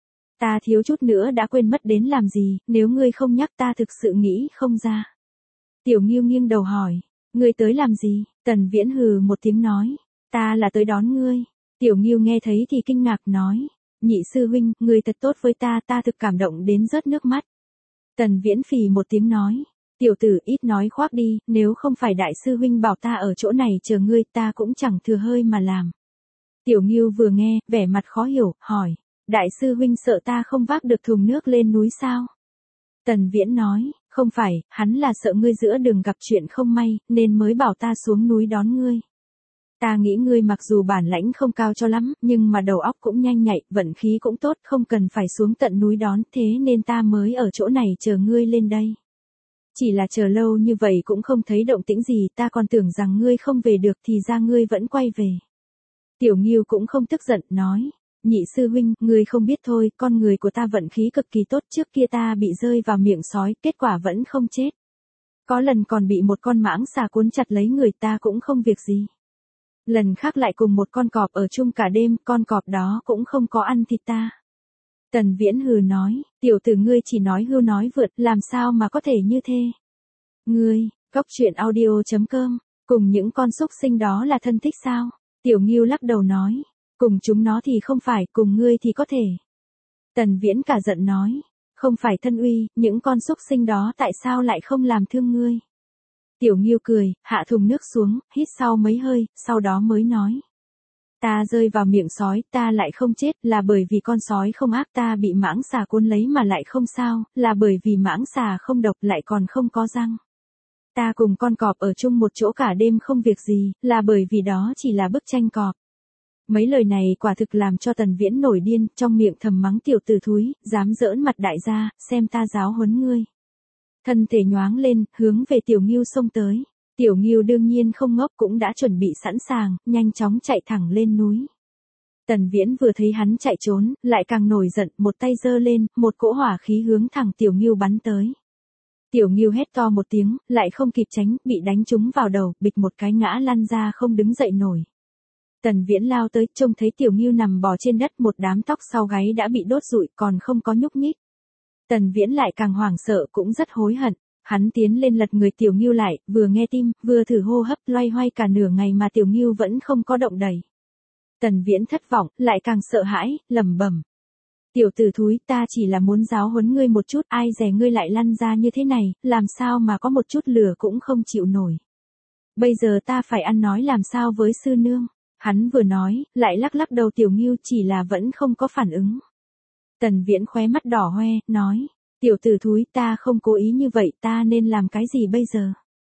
Ta thiếu chút nữa đã quên mất đến làm gì, nếu ngươi không nhắc ta thực sự nghĩ không ra. Tiểu Ngưu nghiêng đầu hỏi, ngươi tới làm gì? Tần Viễn hừ một tiếng nói, ta là tới đón ngươi. Tiểu Ngưu nghe thấy thì kinh ngạc nói, nhị sư huynh, ngươi thật tốt với ta, ta thực cảm động đến rớt nước mắt. Tần Viễn phì một tiếng nói, tiểu tử ít nói khoác đi, nếu không phải đại sư huynh bảo ta ở chỗ này chờ ngươi, ta cũng chẳng thừa hơi mà làm. Tiểu Ngưu vừa nghe, vẻ mặt khó hiểu, hỏi, đại sư huynh sợ ta không vác được thùng nước lên núi sao? Tần Viễn nói, không phải, hắn là sợ ngươi giữa đường gặp chuyện không may, nên mới bảo ta xuống núi đón ngươi. Ta nghĩ ngươi mặc dù bản lãnh không cao cho lắm, nhưng mà đầu óc cũng nhanh nhạy, vận khí cũng tốt, không cần phải xuống tận núi đón, thế nên ta mới ở chỗ này chờ ngươi lên đây. Chỉ là chờ lâu như vậy cũng không thấy động tĩnh gì, ta còn tưởng rằng ngươi không về được thì ra ngươi vẫn quay về. Tiểu Ngưu cũng không tức giận, nói, nhị sư huynh, ngươi không biết thôi, con người của ta vận khí cực kỳ tốt, trước kia ta bị rơi vào miệng sói, kết quả vẫn không chết. Có lần còn bị một con mãng xà cuốn chặt lấy người, ta cũng không việc gì. Lần khác lại cùng một con cọp ở chung cả đêm, con cọp đó cũng không có ăn thịt ta. Tần Viễn hừ nói, tiểu tử ngươi chỉ nói hưu nói vượt, làm sao mà có thể như thế? Ngươi, Cóc Truyện Audio.com, cùng những con súc sinh đó là thân thích sao? Tiểu Ngưu lắc đầu nói, cùng chúng nó thì không phải, cùng ngươi thì có thể. Tần Viễn cả giận nói, không phải thân uy, những con súc sinh đó tại sao lại không làm thương ngươi? Tiểu Ngưu cười, hạ thùng nước xuống, hít sau mấy hơi, sau đó mới nói. Ta rơi vào miệng sói, ta lại không chết, là bởi vì con sói không ác, ta bị mãng xà cuốn lấy mà lại không sao, là bởi vì mãng xà không độc lại còn không có răng. Ta cùng con cọp ở chung một chỗ cả đêm không việc gì, là bởi vì đó chỉ là bức tranh cọp. Mấy lời này quả thực làm cho Tần Viễn nổi điên, trong miệng thầm mắng tiểu tử thúi, dám giỡn mặt đại gia, xem ta giáo huấn ngươi. Thân thể nhoáng lên, hướng về Tiểu Ngưu xông tới. Tiểu Ngưu đương nhiên không ngốc, cũng đã chuẩn bị sẵn sàng, nhanh chóng chạy thẳng lên núi. Tần Viễn vừa thấy hắn chạy trốn, lại càng nổi giận, một tay giơ lên, một cỗ hỏa khí hướng thẳng Tiểu Ngưu bắn tới. Tiểu Ngưu hét to một tiếng, lại không kịp tránh, bị đánh trúng vào đầu, bịch một cái ngã lăn ra không đứng dậy nổi. Tần Viễn lao tới, trông thấy Tiểu Ngưu nằm bò trên đất, một đám tóc sau gáy đã bị đốt rụi, còn không có nhúc nhích. Tần Viễn lại càng hoảng sợ, cũng rất hối hận. Hắn tiến lên lật người Tiểu Ngưu lại, vừa nghe tim, vừa thử hô hấp, loay hoay cả nửa ngày mà Tiểu Ngưu vẫn không có động đậy. Tần Viễn thất vọng, lại càng sợ hãi, lẩm bẩm. Tiểu tử thúi, ta chỉ là muốn giáo huấn ngươi một chút, ai dè ngươi lại lăn ra như thế này, làm sao mà có một chút lửa cũng không chịu nổi. Bây giờ ta phải ăn nói làm sao với sư nương. Hắn vừa nói, lại lắc lắc đầu Tiểu Ngưu, chỉ là vẫn không có phản ứng. Tần Viễn khóe mắt đỏ hoe, nói. Tiểu tử thúi, ta không cố ý như vậy, ta nên làm cái gì bây giờ?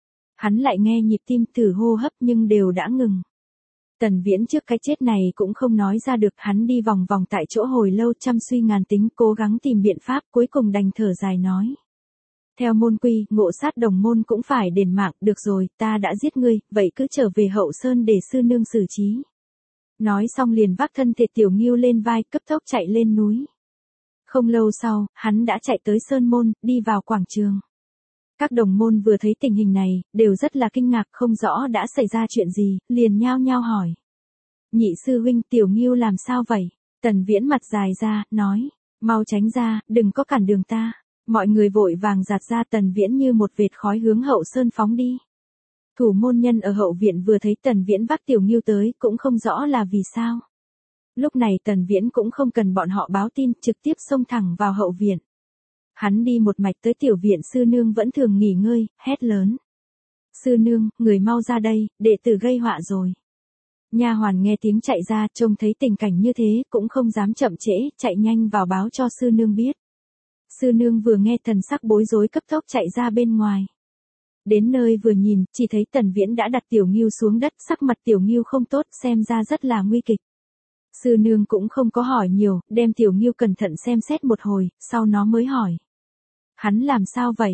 Hắn lại nghe nhịp tim, thử hô hấp nhưng đều đã ngừng. Tần Viễn trước cái chết này cũng không nói ra được, hắn đi vòng vòng tại chỗ hồi lâu, trăm suy ngàn tính, cố gắng tìm biện pháp, cuối cùng đành thở dài nói. Theo môn quy, ngộ sát đồng môn cũng phải đền mạng, được rồi, ta đã giết ngươi, vậy cứ trở về hậu sơn để sư nương xử trí. Nói xong liền vác thân thể Tiểu Ngưu lên vai, cấp tốc chạy lên núi. Không lâu sau, hắn đã chạy tới sơn môn, đi vào quảng trường. Các đồng môn vừa thấy tình hình này, đều rất là kinh ngạc, không rõ đã xảy ra chuyện gì, liền nhao nhao hỏi. Nhị sư huynh, Tiểu Ngưu làm sao vậy? Tần Viễn mặt dài ra, nói, mau tránh ra, đừng có cản đường ta. Mọi người vội vàng giạt ra, Tần Viễn như một vệt khói hướng hậu sơn phóng đi. Thủ môn nhân ở hậu viện vừa thấy Tần Viễn vác Tiểu Ngưu tới, cũng không rõ là vì sao. Lúc này Tần Viễn cũng không cần bọn họ báo tin, trực tiếp xông thẳng vào hậu viện. Hắn đi một mạch tới tiểu viện sư nương vẫn thường nghỉ ngơi, hét lớn. Sư nương, người mau ra đây, đệ tử gây họa rồi. Nha hoàn nghe tiếng chạy ra, trông thấy tình cảnh như thế, cũng không dám chậm trễ, chạy nhanh vào báo cho sư nương biết. Sư nương vừa nghe thần sắc bối rối cấp tốc chạy ra bên ngoài. Đến nơi vừa nhìn, chỉ thấy Tần Viễn đã đặt Tiểu Ngưu xuống đất, sắc mặt Tiểu Ngưu không tốt, xem ra rất là nguy kịch. Sư nương cũng không có hỏi nhiều, đem Tiểu Ngưu cẩn thận xem xét một hồi, sau nó mới hỏi. Hắn làm sao vậy?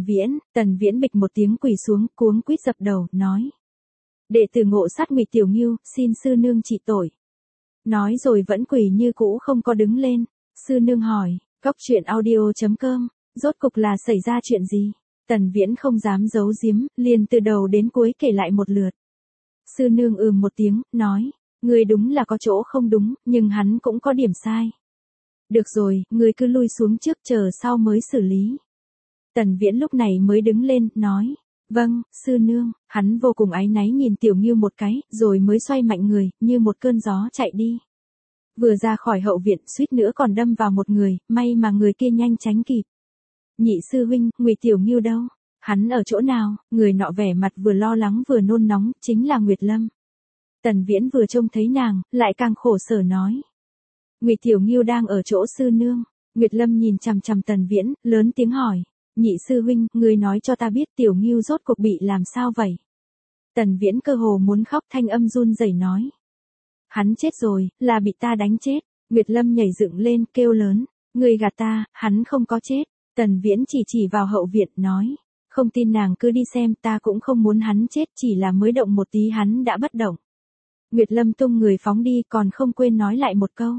Tần Viễn bịch một tiếng quỳ xuống, cuống quýt dập đầu, nói. Đệ tử ngộ sát Ngụy Tiểu Ngưu, xin sư nương trị tội. Nói rồi vẫn quỳ như cũ không có đứng lên. Sư nương hỏi, coctruyện.audio.com, rốt cục là xảy ra chuyện gì? Tần Viễn không dám giấu giếm, liền từ đầu đến cuối kể lại một lượt. Sư nương một tiếng, nói, người đúng là có chỗ không đúng, nhưng hắn cũng có điểm sai. Được rồi, người cứ lui xuống trước chờ sau mới xử lý. Tần Viễn lúc này mới đứng lên, nói, vâng, sư nương, hắn vô cùng áy náy nhìn Tiểu Ngưu một cái, rồi mới xoay mạnh người, như một cơn gió chạy đi. Vừa ra khỏi hậu viện, suýt nữa còn đâm vào một người, may mà người kia nhanh tránh kịp. Nhị sư huynh, Ngụy Tiểu Ngưu đâu? Hắn ở chỗ nào? Người nọ vẻ mặt vừa lo lắng vừa nôn nóng, chính là Nguyệt Lâm. Tần Viễn vừa trông thấy nàng, lại càng khổ sở nói. Ngụy Tiểu Ngưu đang ở chỗ sư nương. Nguyệt Lâm nhìn chằm chằm Tần Viễn, lớn tiếng hỏi. Nhị sư huynh, người nói cho ta biết Tiểu Ngưu rốt cuộc bị làm sao vậy? Tần Viễn cơ hồ muốn khóc, thanh âm run rẩy nói. Hắn chết rồi, là bị ta đánh chết. Nguyệt Lâm nhảy dựng lên, kêu lớn. Người gạt ta, hắn không có chết. Tần Viễn chỉ vào hậu viện, nói. Không tin nàng cứ đi xem, ta cũng không muốn hắn chết, chỉ là mới động một tí hắn đã bất động. Nguyệt Lâm tung người phóng đi, còn không quên nói lại một câu.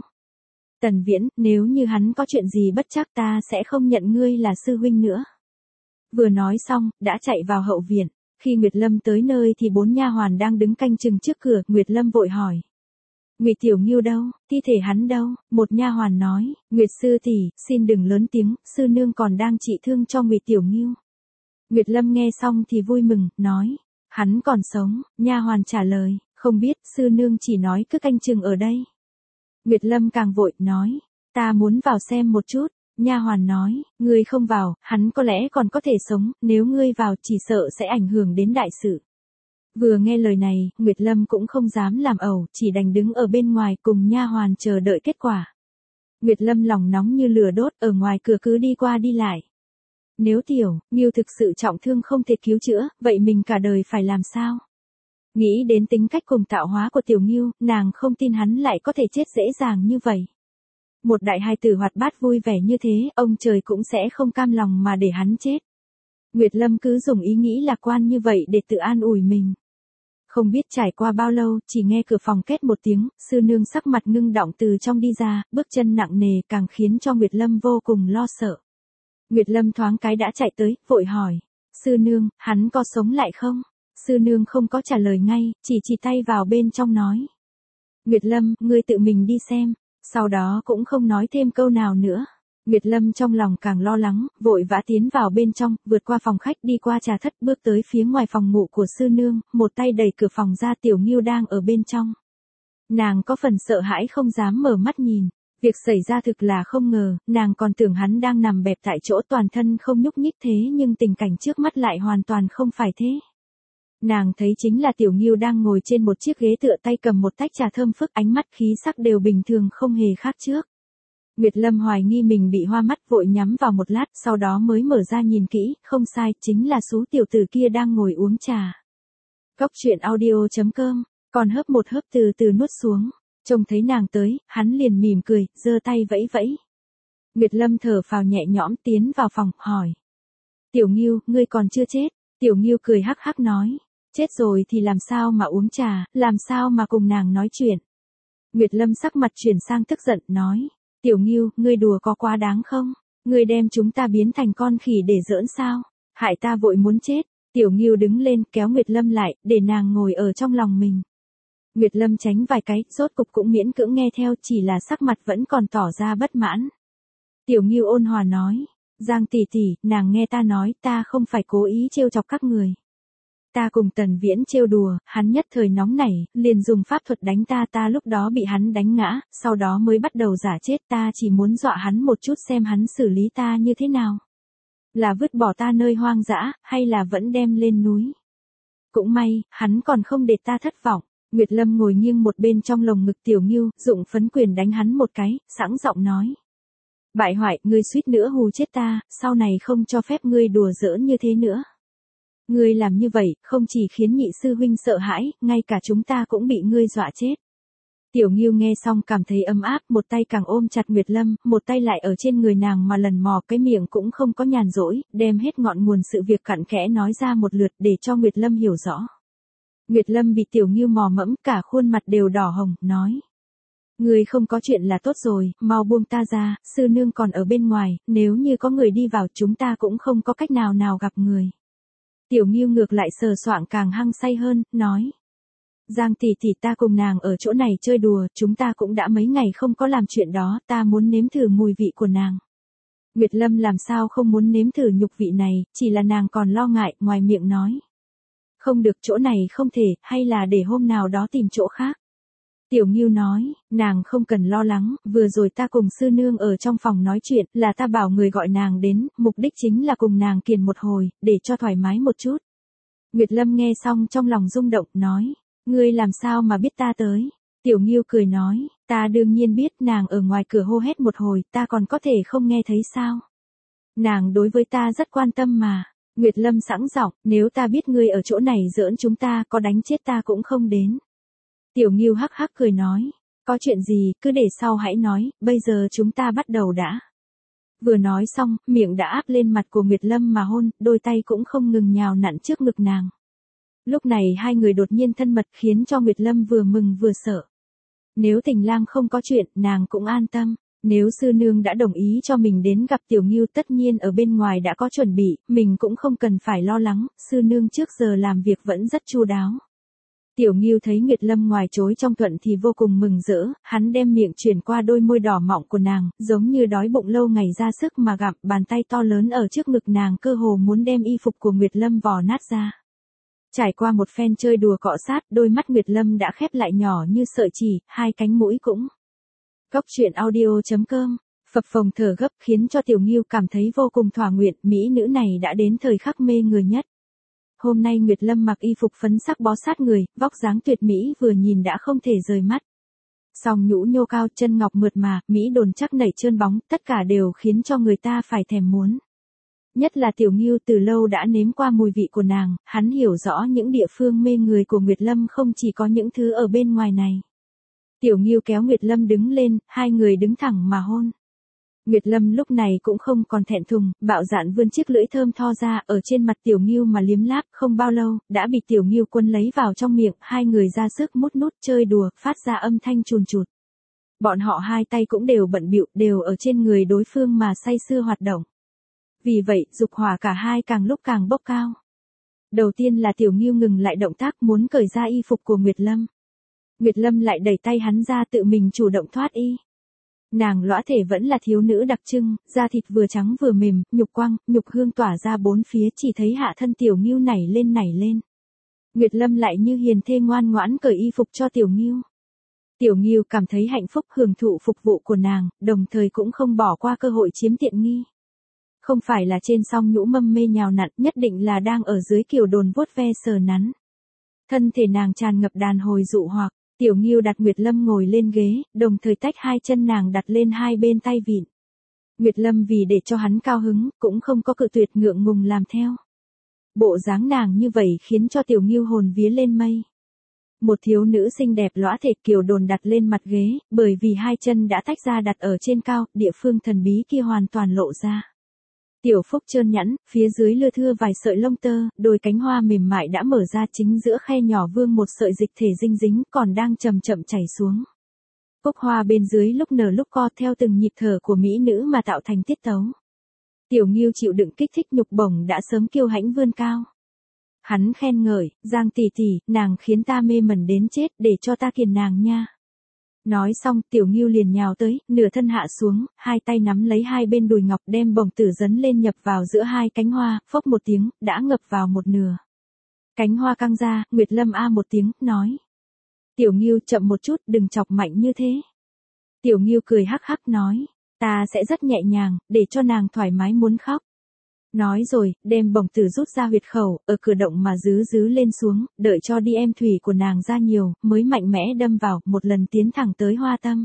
Tần Viễn, nếu như hắn có chuyện gì bất trắc ta sẽ không nhận ngươi là sư huynh nữa. Vừa nói xong, đã chạy vào hậu viện. Khi Nguyệt Lâm tới nơi thì 4 nha hoàn đang đứng canh chừng trước cửa, Nguyệt Lâm vội hỏi. Ngụy Tiểu Ngưu đâu, thi thể hắn đâu? Một nha hoàn nói, Nguyệt sư tỷ, xin đừng lớn tiếng, sư nương còn đang trị thương cho Ngụy Tiểu Ngưu. Nguyệt Lâm nghe xong thì vui mừng, nói, hắn còn sống. Nha hoàn trả lời, không biết, sư nương chỉ nói cứ canh chừng ở đây. Nguyệt Lâm càng vội, nói, ta muốn vào xem một chút. Nha hoàn nói, ngươi không vào, hắn có lẽ còn có thể sống, nếu ngươi vào chỉ sợ sẽ ảnh hưởng đến đại sự. Vừa nghe lời này, Nguyệt Lâm cũng không dám làm ẩu, chỉ đành đứng ở bên ngoài cùng nha hoàn chờ đợi kết quả. Nguyệt Lâm lòng nóng như lửa đốt, ở ngoài cửa cứ đi qua đi lại. Nếu Tiểu Ngưu thực sự trọng thương không thể cứu chữa, vậy mình cả đời phải làm sao? Nghĩ đến tính cách cùng tạo hóa của Tiểu Ngưu, nàng không tin hắn lại có thể chết dễ dàng như vậy. Một đại hài tử hoạt bát vui vẻ như thế, ông trời cũng sẽ không cam lòng mà để hắn chết. Nguyệt Lâm cứ dùng ý nghĩ lạc quan như vậy để tự an ủi mình. Không biết trải qua bao lâu, chỉ nghe cửa phòng két một tiếng, sư nương sắc mặt ngưng đọng từ trong đi ra, bước chân nặng nề càng khiến cho Nguyệt Lâm vô cùng lo sợ. Nguyệt Lâm thoáng cái đã chạy tới, vội hỏi. Sư nương, hắn có sống lại không? Sư nương không có trả lời ngay, chỉ tay vào bên trong nói. Nguyệt Lâm, ngươi tự mình đi xem. Sau đó cũng không nói thêm câu nào nữa. Nguyệt Lâm trong lòng càng lo lắng, vội vã tiến vào bên trong, vượt qua phòng khách đi qua trà thất bước tới phía ngoài phòng ngủ của sư nương, một tay đẩy cửa phòng ra Tiểu Ngưu đang ở bên trong. Nàng có phần sợ hãi không dám mở mắt nhìn. Việc xảy ra thực là không ngờ, nàng còn tưởng hắn đang nằm bẹp tại chỗ toàn thân không nhúc nhích thế nhưng tình cảnh trước mắt lại hoàn toàn không phải thế. Nàng thấy chính là Tiểu Ngưu đang ngồi trên một chiếc ghế tựa tay cầm một tách trà thơm phức, ánh mắt khí sắc đều bình thường không hề khác trước. Nguyệt Lâm hoài nghi mình bị hoa mắt, vội nhắm vào một lát, sau đó mới mở ra nhìn kỹ, không sai, chính là số tiểu tử kia đang ngồi uống trà. Coctruyện.audio.com, còn hớp một hớp từ từ nuốt xuống. Trông thấy nàng tới, hắn liền mỉm cười, giơ tay vẫy vẫy. Nguyệt Lâm thở phào nhẹ nhõm tiến vào phòng, hỏi. Tiểu Ngưu, ngươi còn chưa chết? Tiểu Ngưu cười hắc hắc nói. Chết rồi thì làm sao mà uống trà, làm sao mà cùng nàng nói chuyện. Nguyệt Lâm sắc mặt chuyển sang tức giận, nói. Tiểu Ngưu, ngươi đùa có quá đáng không? Ngươi đem chúng ta biến thành con khỉ để giỡn sao? Hại ta vội muốn chết. Tiểu Ngưu đứng lên kéo Nguyệt Lâm lại, để nàng ngồi ở trong lòng mình. Nguyệt Lâm tránh vài cái, rốt cục cũng miễn cưỡng nghe theo, chỉ là sắc mặt vẫn còn tỏ ra bất mãn. Tiểu Ngưu ôn hòa nói. Giang tỷ tỷ, nàng nghe ta nói, ta không phải cố ý trêu chọc các người. Ta cùng Tần Viễn trêu đùa, hắn nhất thời nóng nảy, liền dùng pháp thuật đánh ta lúc đó bị hắn đánh ngã, sau đó mới bắt đầu giả chết, ta chỉ muốn dọa hắn một chút xem hắn xử lý ta như thế nào. Là vứt bỏ ta nơi hoang dã, hay là vẫn đem lên núi. Cũng may, hắn còn không để ta thất vọng. Nguyệt Lâm ngồi nghiêng một bên trong lồng ngực Tiểu Ngưu, dụng phấn quyền đánh hắn một cái, sẵn giọng nói. Bại hoại, ngươi suýt nữa hù chết ta, sau này không cho phép ngươi đùa giỡn như thế nữa. Ngươi làm như vậy, không chỉ khiến nhị sư huynh sợ hãi, ngay cả chúng ta cũng bị ngươi dọa chết. Tiểu Ngưu nghe xong cảm thấy ấm áp, một tay càng ôm chặt Nguyệt Lâm, một tay lại ở trên người nàng mà lần mò, cái miệng cũng không có nhàn rỗi, đem hết ngọn nguồn sự việc cặn kẽ nói ra một lượt để cho Nguyệt Lâm hiểu rõ. Nguyệt Lâm bị Tiểu Ngưu mò mẫm, cả khuôn mặt đều đỏ hồng, nói. Ngươi không có chuyện là tốt rồi, mau buông ta ra, sư nương còn ở bên ngoài, nếu như có người đi vào chúng ta cũng không có cách nào gặp người. Tiểu Ngưu ngược lại sờ soạng càng hăng say hơn, nói. Giang tỷ tỷ, ta cùng nàng ở chỗ này chơi đùa, chúng ta cũng đã mấy ngày không có làm chuyện đó, ta muốn nếm thử mùi vị của nàng. Nguyệt Lâm làm sao không muốn nếm thử nhục vị này, chỉ là nàng còn lo ngại, ngoài miệng nói. Không được, chỗ này không thể, hay là để hôm nào đó tìm chỗ khác. Tiểu Ngưu nói, nàng không cần lo lắng, vừa rồi ta cùng sư nương ở trong phòng nói chuyện, là ta bảo người gọi nàng đến, mục đích chính là cùng nàng kiền một hồi, để cho thoải mái một chút. Nguyệt Lâm nghe xong trong lòng rung động, nói, ngươi làm sao mà biết ta tới? Tiểu Ngưu cười nói, ta đương nhiên biết, nàng ở ngoài cửa hô hét một hồi, ta còn có thể không nghe thấy sao? Nàng đối với ta rất quan tâm mà. Nguyệt Lâm sẵn giọng, nếu ta biết ngươi ở chỗ này giỡn chúng ta, có đánh chết ta cũng không đến. Tiểu Ngưu hắc hắc cười nói, có chuyện gì, cứ để sau hãy nói, bây giờ chúng ta bắt đầu đã. Vừa nói xong, miệng đã áp lên mặt của Nguyệt Lâm mà hôn, đôi tay cũng không ngừng nhào nặn trước ngực nàng. Lúc này hai người đột nhiên thân mật khiến cho Nguyệt Lâm vừa mừng vừa sợ. Nếu Tình Lang không có chuyện, nàng cũng an tâm. Nếu sư nương đã đồng ý cho mình đến gặp Tiểu Ngưu, tất nhiên ở bên ngoài đã có chuẩn bị, mình cũng không cần phải lo lắng, sư nương trước giờ làm việc vẫn rất chu đáo. Tiểu Ngưu thấy Nguyệt Lâm ngoài chối trong thuận thì vô cùng mừng rỡ, hắn đem miệng chuyển qua đôi môi đỏ mọng của nàng, giống như đói bụng lâu ngày ra sức mà gặm, bàn tay to lớn ở trước ngực nàng cơ hồ muốn đem y phục của Nguyệt Lâm vò nát ra. Trải qua một phen chơi đùa cọ sát, đôi mắt Nguyệt Lâm đã khép lại nhỏ như sợi chỉ, hai cánh mũi cũng. Cốc truyện audio.com, phập phồng thở gấp khiến cho Tiểu Ngưu cảm thấy vô cùng thỏa nguyện, mỹ nữ này đã đến thời khắc mê người nhất. Hôm nay Nguyệt Lâm mặc y phục phấn sắc bó sát người, vóc dáng tuyệt mỹ vừa nhìn đã không thể rời mắt. Song nhũ nhô cao, chân ngọc mượt mà, mỹ đồn chắc nảy trơn bóng, tất cả đều khiến cho người ta phải thèm muốn. Nhất là Tiểu Ngưu từ lâu đã nếm qua mùi vị của nàng, hắn hiểu rõ những địa phương mê người của Nguyệt Lâm không chỉ có những thứ ở bên ngoài này. Tiểu Ngưu kéo Nguyệt Lâm đứng lên, hai người đứng thẳng mà hôn. Nguyệt Lâm lúc này cũng không còn thẹn thùng, bạo dạn vươn chiếc lưỡi thơm tho ra ở trên mặt Tiểu Ngưu mà liếm láp, không bao lâu, đã bị Tiểu Ngưu quân lấy vào trong miệng, hai người ra sức mút nút chơi đùa, phát ra âm thanh chùn chụt. Bọn họ hai tay cũng đều bận bịu, đều ở trên người đối phương mà say sưa hoạt động. Vì vậy, dục hỏa cả hai càng lúc càng bốc cao. Đầu tiên là Tiểu Ngưu ngừng lại động tác muốn cởi ra y phục của Nguyệt Lâm. Nguyệt Lâm lại đẩy tay hắn ra tự mình chủ động thoát y. Nàng lõa thể vẫn là thiếu nữ đặc trưng, da thịt vừa trắng vừa mềm, nhục quang, nhục hương tỏa ra bốn phía, chỉ thấy hạ thân Tiểu Ngưu nảy lên. Nguyệt Lâm lại như hiền thê ngoan ngoãn cởi y phục cho Tiểu Ngưu. Tiểu Ngưu cảm thấy hạnh phúc hưởng thụ phục vụ của nàng, đồng thời cũng không bỏ qua cơ hội chiếm tiện nghi. Không phải là trên song nhũ mâm mê nhào nặn, nhất định là đang ở dưới kiểu đồn vuốt ve sờ nắn. Thân thể nàng tràn ngập đàn hồi dụ hoặc. Tiểu Ngưu đặt Nguyệt Lâm ngồi lên ghế, đồng thời tách hai chân nàng đặt lên hai bên tay vịn. Nguyệt Lâm vì để cho hắn cao hứng, cũng không có cự tuyệt, ngượng ngùng làm theo. Bộ dáng nàng như vậy khiến cho Tiểu Ngưu hồn vía lên mây. Một thiếu nữ xinh đẹp lõa thể kiều đồn đặt lên mặt ghế, bởi vì hai chân đã tách ra đặt ở trên cao, địa phương thần bí kia hoàn toàn lộ ra. Tiểu phúc trơn nhẵn, phía dưới lưa thưa vài sợi lông tơ, đôi cánh hoa mềm mại đã mở ra, chính giữa khe nhỏ vương một sợi dịch thể dinh dính còn đang chậm chậm chảy xuống. Cúc hoa bên dưới lúc nở lúc co theo từng nhịp thở của mỹ nữ mà tạo thành tiết tấu. Tiểu Ngưu chịu đựng kích thích nhục bổng đã sớm kiêu hãnh vươn cao. Hắn khen ngợi, Giang tỷ tỷ, nàng khiến ta mê mẩn đến chết, để cho ta kiền nàng nha. Nói xong, Tiểu Ngưu liền nhào tới, nửa thân hạ xuống, hai tay nắm lấy hai bên đùi ngọc đem bổng tử dấn lên nhập vào giữa hai cánh hoa, phốc một tiếng, đã ngập vào một nửa. Cánh hoa căng ra, Nguyệt Lâm a một tiếng, nói. Tiểu Ngưu chậm một chút, đừng chọc mạnh như thế. Tiểu Ngưu cười hắc hắc nói, ta sẽ rất nhẹ nhàng, để cho nàng thoải mái muốn khóc. Nói rồi, đem bổng tử rút ra huyệt khẩu, ở cửa động mà dứ lên xuống, đợi cho đi em thủy của nàng ra nhiều, mới mạnh mẽ đâm vào, một lần tiến thẳng tới hoa tâm.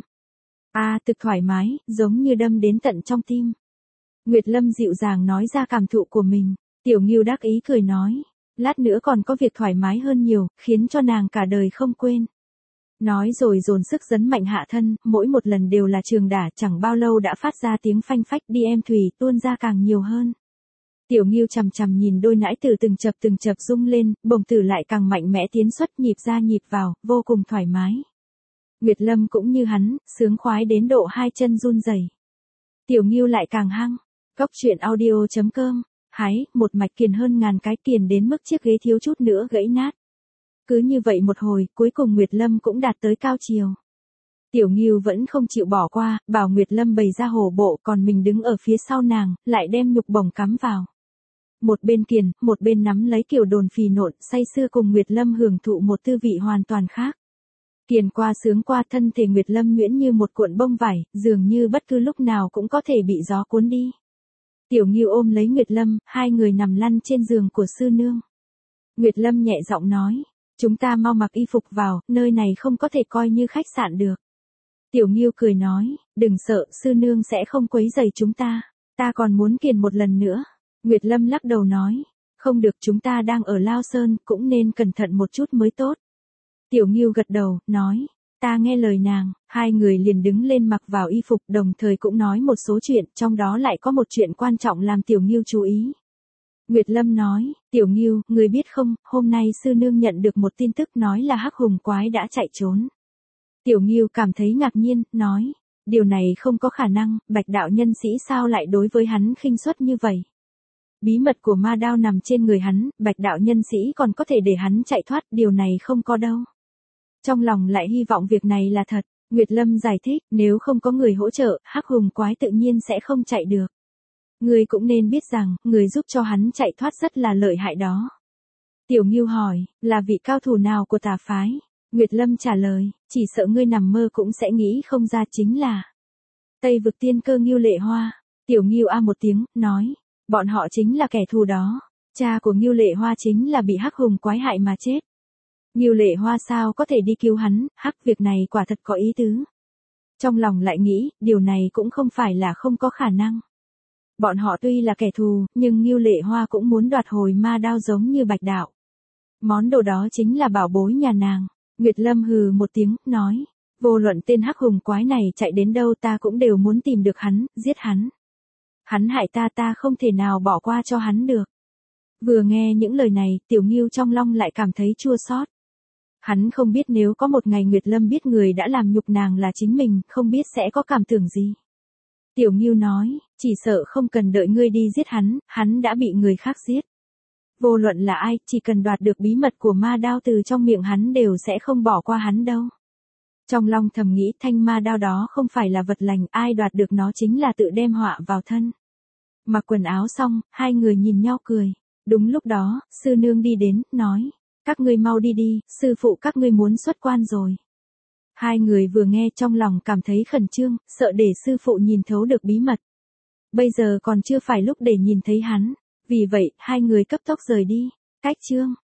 Thực thoải mái, giống như đâm đến tận trong tim. Nguyệt Lâm dịu dàng nói ra cảm thụ của mình, Tiểu Ngưu đắc ý cười nói, lát nữa còn có việc thoải mái hơn nhiều, khiến cho nàng cả đời không quên. Nói rồi dồn sức dấn mạnh hạ thân, mỗi một lần đều là trường đả, chẳng bao lâu đã phát ra tiếng phanh phách, đi em thủy tuôn ra càng nhiều hơn. Tiểu Ngưu chằm chằm nhìn đôi nãi tử từng chập rung lên, bổng tử lại càng mạnh mẽ tiến xuất, nhịp ra nhịp vào, vô cùng thoải mái. Nguyệt Lâm cũng như hắn, sướng khoái đến độ hai chân run rẩy. Tiểu Ngưu lại càng hăng. Cốc truyện audio.com. Hái, một mạch kiền hơn ngàn cái, kiền đến mức chiếc ghế thiếu chút nữa gãy nát. Cứ như vậy một hồi, cuối cùng Nguyệt Lâm cũng đạt tới cao chiều. Tiểu Ngưu vẫn không chịu bỏ qua, bảo Nguyệt Lâm bày ra hổ bộ, còn mình đứng ở phía sau nàng, lại đem nhục bổng cắm vào. Một bên kiền, một bên nắm lấy kiểu đồn phì nộn, say sưa cùng Nguyệt Lâm hưởng thụ một tư vị hoàn toàn khác. Kiền qua sướng qua, thân thể Nguyệt Lâm nhuyễn như một cuộn bông vải, dường như bất cứ lúc nào cũng có thể bị gió cuốn đi. Tiểu Ngưu ôm lấy Nguyệt Lâm, hai người nằm lăn trên giường của sư nương. Nguyệt Lâm nhẹ giọng nói, chúng ta mau mặc y phục vào, nơi này không có thể coi như khách sạn được. Tiểu Ngưu cười nói, đừng sợ, sư nương sẽ không quấy rầy chúng ta còn muốn kiền một lần nữa. Nguyệt Lâm lắc đầu nói, không được, chúng ta đang ở Lao Sơn, cũng nên cẩn thận một chút mới tốt. Tiểu Ngưu gật đầu, nói, ta nghe lời nàng, hai người liền đứng lên mặc vào y phục, đồng thời cũng nói một số chuyện, trong đó lại có một chuyện quan trọng làm Tiểu Ngưu chú ý. Nguyệt Lâm nói, Tiểu Ngưu, người biết không, hôm nay sư nương nhận được một tin tức nói là Hắc Hùng Quái đã chạy trốn. Tiểu Ngưu cảm thấy ngạc nhiên, nói, điều này không có khả năng, Bạch đạo nhân sĩ sao lại đối với hắn khinh suất như vậy? Bí mật của ma đao nằm trên người hắn, Bạch đạo nhân sĩ còn có thể để hắn chạy thoát, điều này không có đâu. Trong lòng lại hy vọng việc này là thật. Nguyệt Lâm giải thích, nếu không có người hỗ trợ, Hắc Hùng Quái tự nhiên sẽ không chạy được. Người cũng nên biết rằng, người giúp cho hắn chạy thoát rất là lợi hại đó. Tiểu Ngưu hỏi, là vị cao thủ nào của tà phái? Nguyệt Lâm trả lời, chỉ sợ ngươi nằm mơ cũng sẽ nghĩ không ra, chính là Tây vực tiên cơ Ngưu Lệ Hoa. Tiểu Ngưu một tiếng, nói, bọn họ chính là kẻ thù đó. Cha của Ngưu Lệ Hoa chính là bị Hắc Hùng Quái hại mà chết. Ngưu Lệ Hoa sao có thể đi cứu hắn, việc này quả thật có ý tứ. Trong lòng lại nghĩ, điều này cũng không phải là không có khả năng. Bọn họ tuy là kẻ thù, nhưng Ngưu Lệ Hoa cũng muốn đoạt hồi ma đao giống như Bạch đạo. Món đồ đó chính là bảo bối nhà nàng. Nguyệt Lâm hừ một tiếng, nói, vô luận tên Hắc Hùng Quái này chạy đến đâu ta cũng đều muốn tìm được hắn, giết hắn. Hắn hại ta không thể nào bỏ qua cho hắn được. Vừa nghe những lời này, Tiểu Ngưu trong lòng lại cảm thấy chua xót. Hắn không biết nếu có một ngày Nguyệt Lâm biết người đã làm nhục nàng là chính mình, không biết sẽ có cảm tưởng gì. Tiểu Ngưu nói, chỉ sợ không cần đợi ngươi đi giết hắn đã bị người khác giết. Vô luận là ai, chỉ cần đoạt được bí mật của ma đao từ trong miệng hắn đều sẽ không bỏ qua hắn đâu. Trong lòng thầm nghĩ, thanh ma đao đó không phải là vật lành, ai đoạt được nó chính là tự đem họa vào thân. Mặc quần áo xong, hai người nhìn nhau cười. Đúng lúc đó, sư nương đi đến, nói, các ngươi mau đi đi, sư phụ các ngươi muốn xuất quan rồi. Hai người vừa nghe trong lòng cảm thấy khẩn trương, sợ để sư phụ nhìn thấu được bí mật. Bây giờ còn chưa phải lúc để nhìn thấy hắn. Vì vậy, hai người cấp tốc rời đi. Cách chương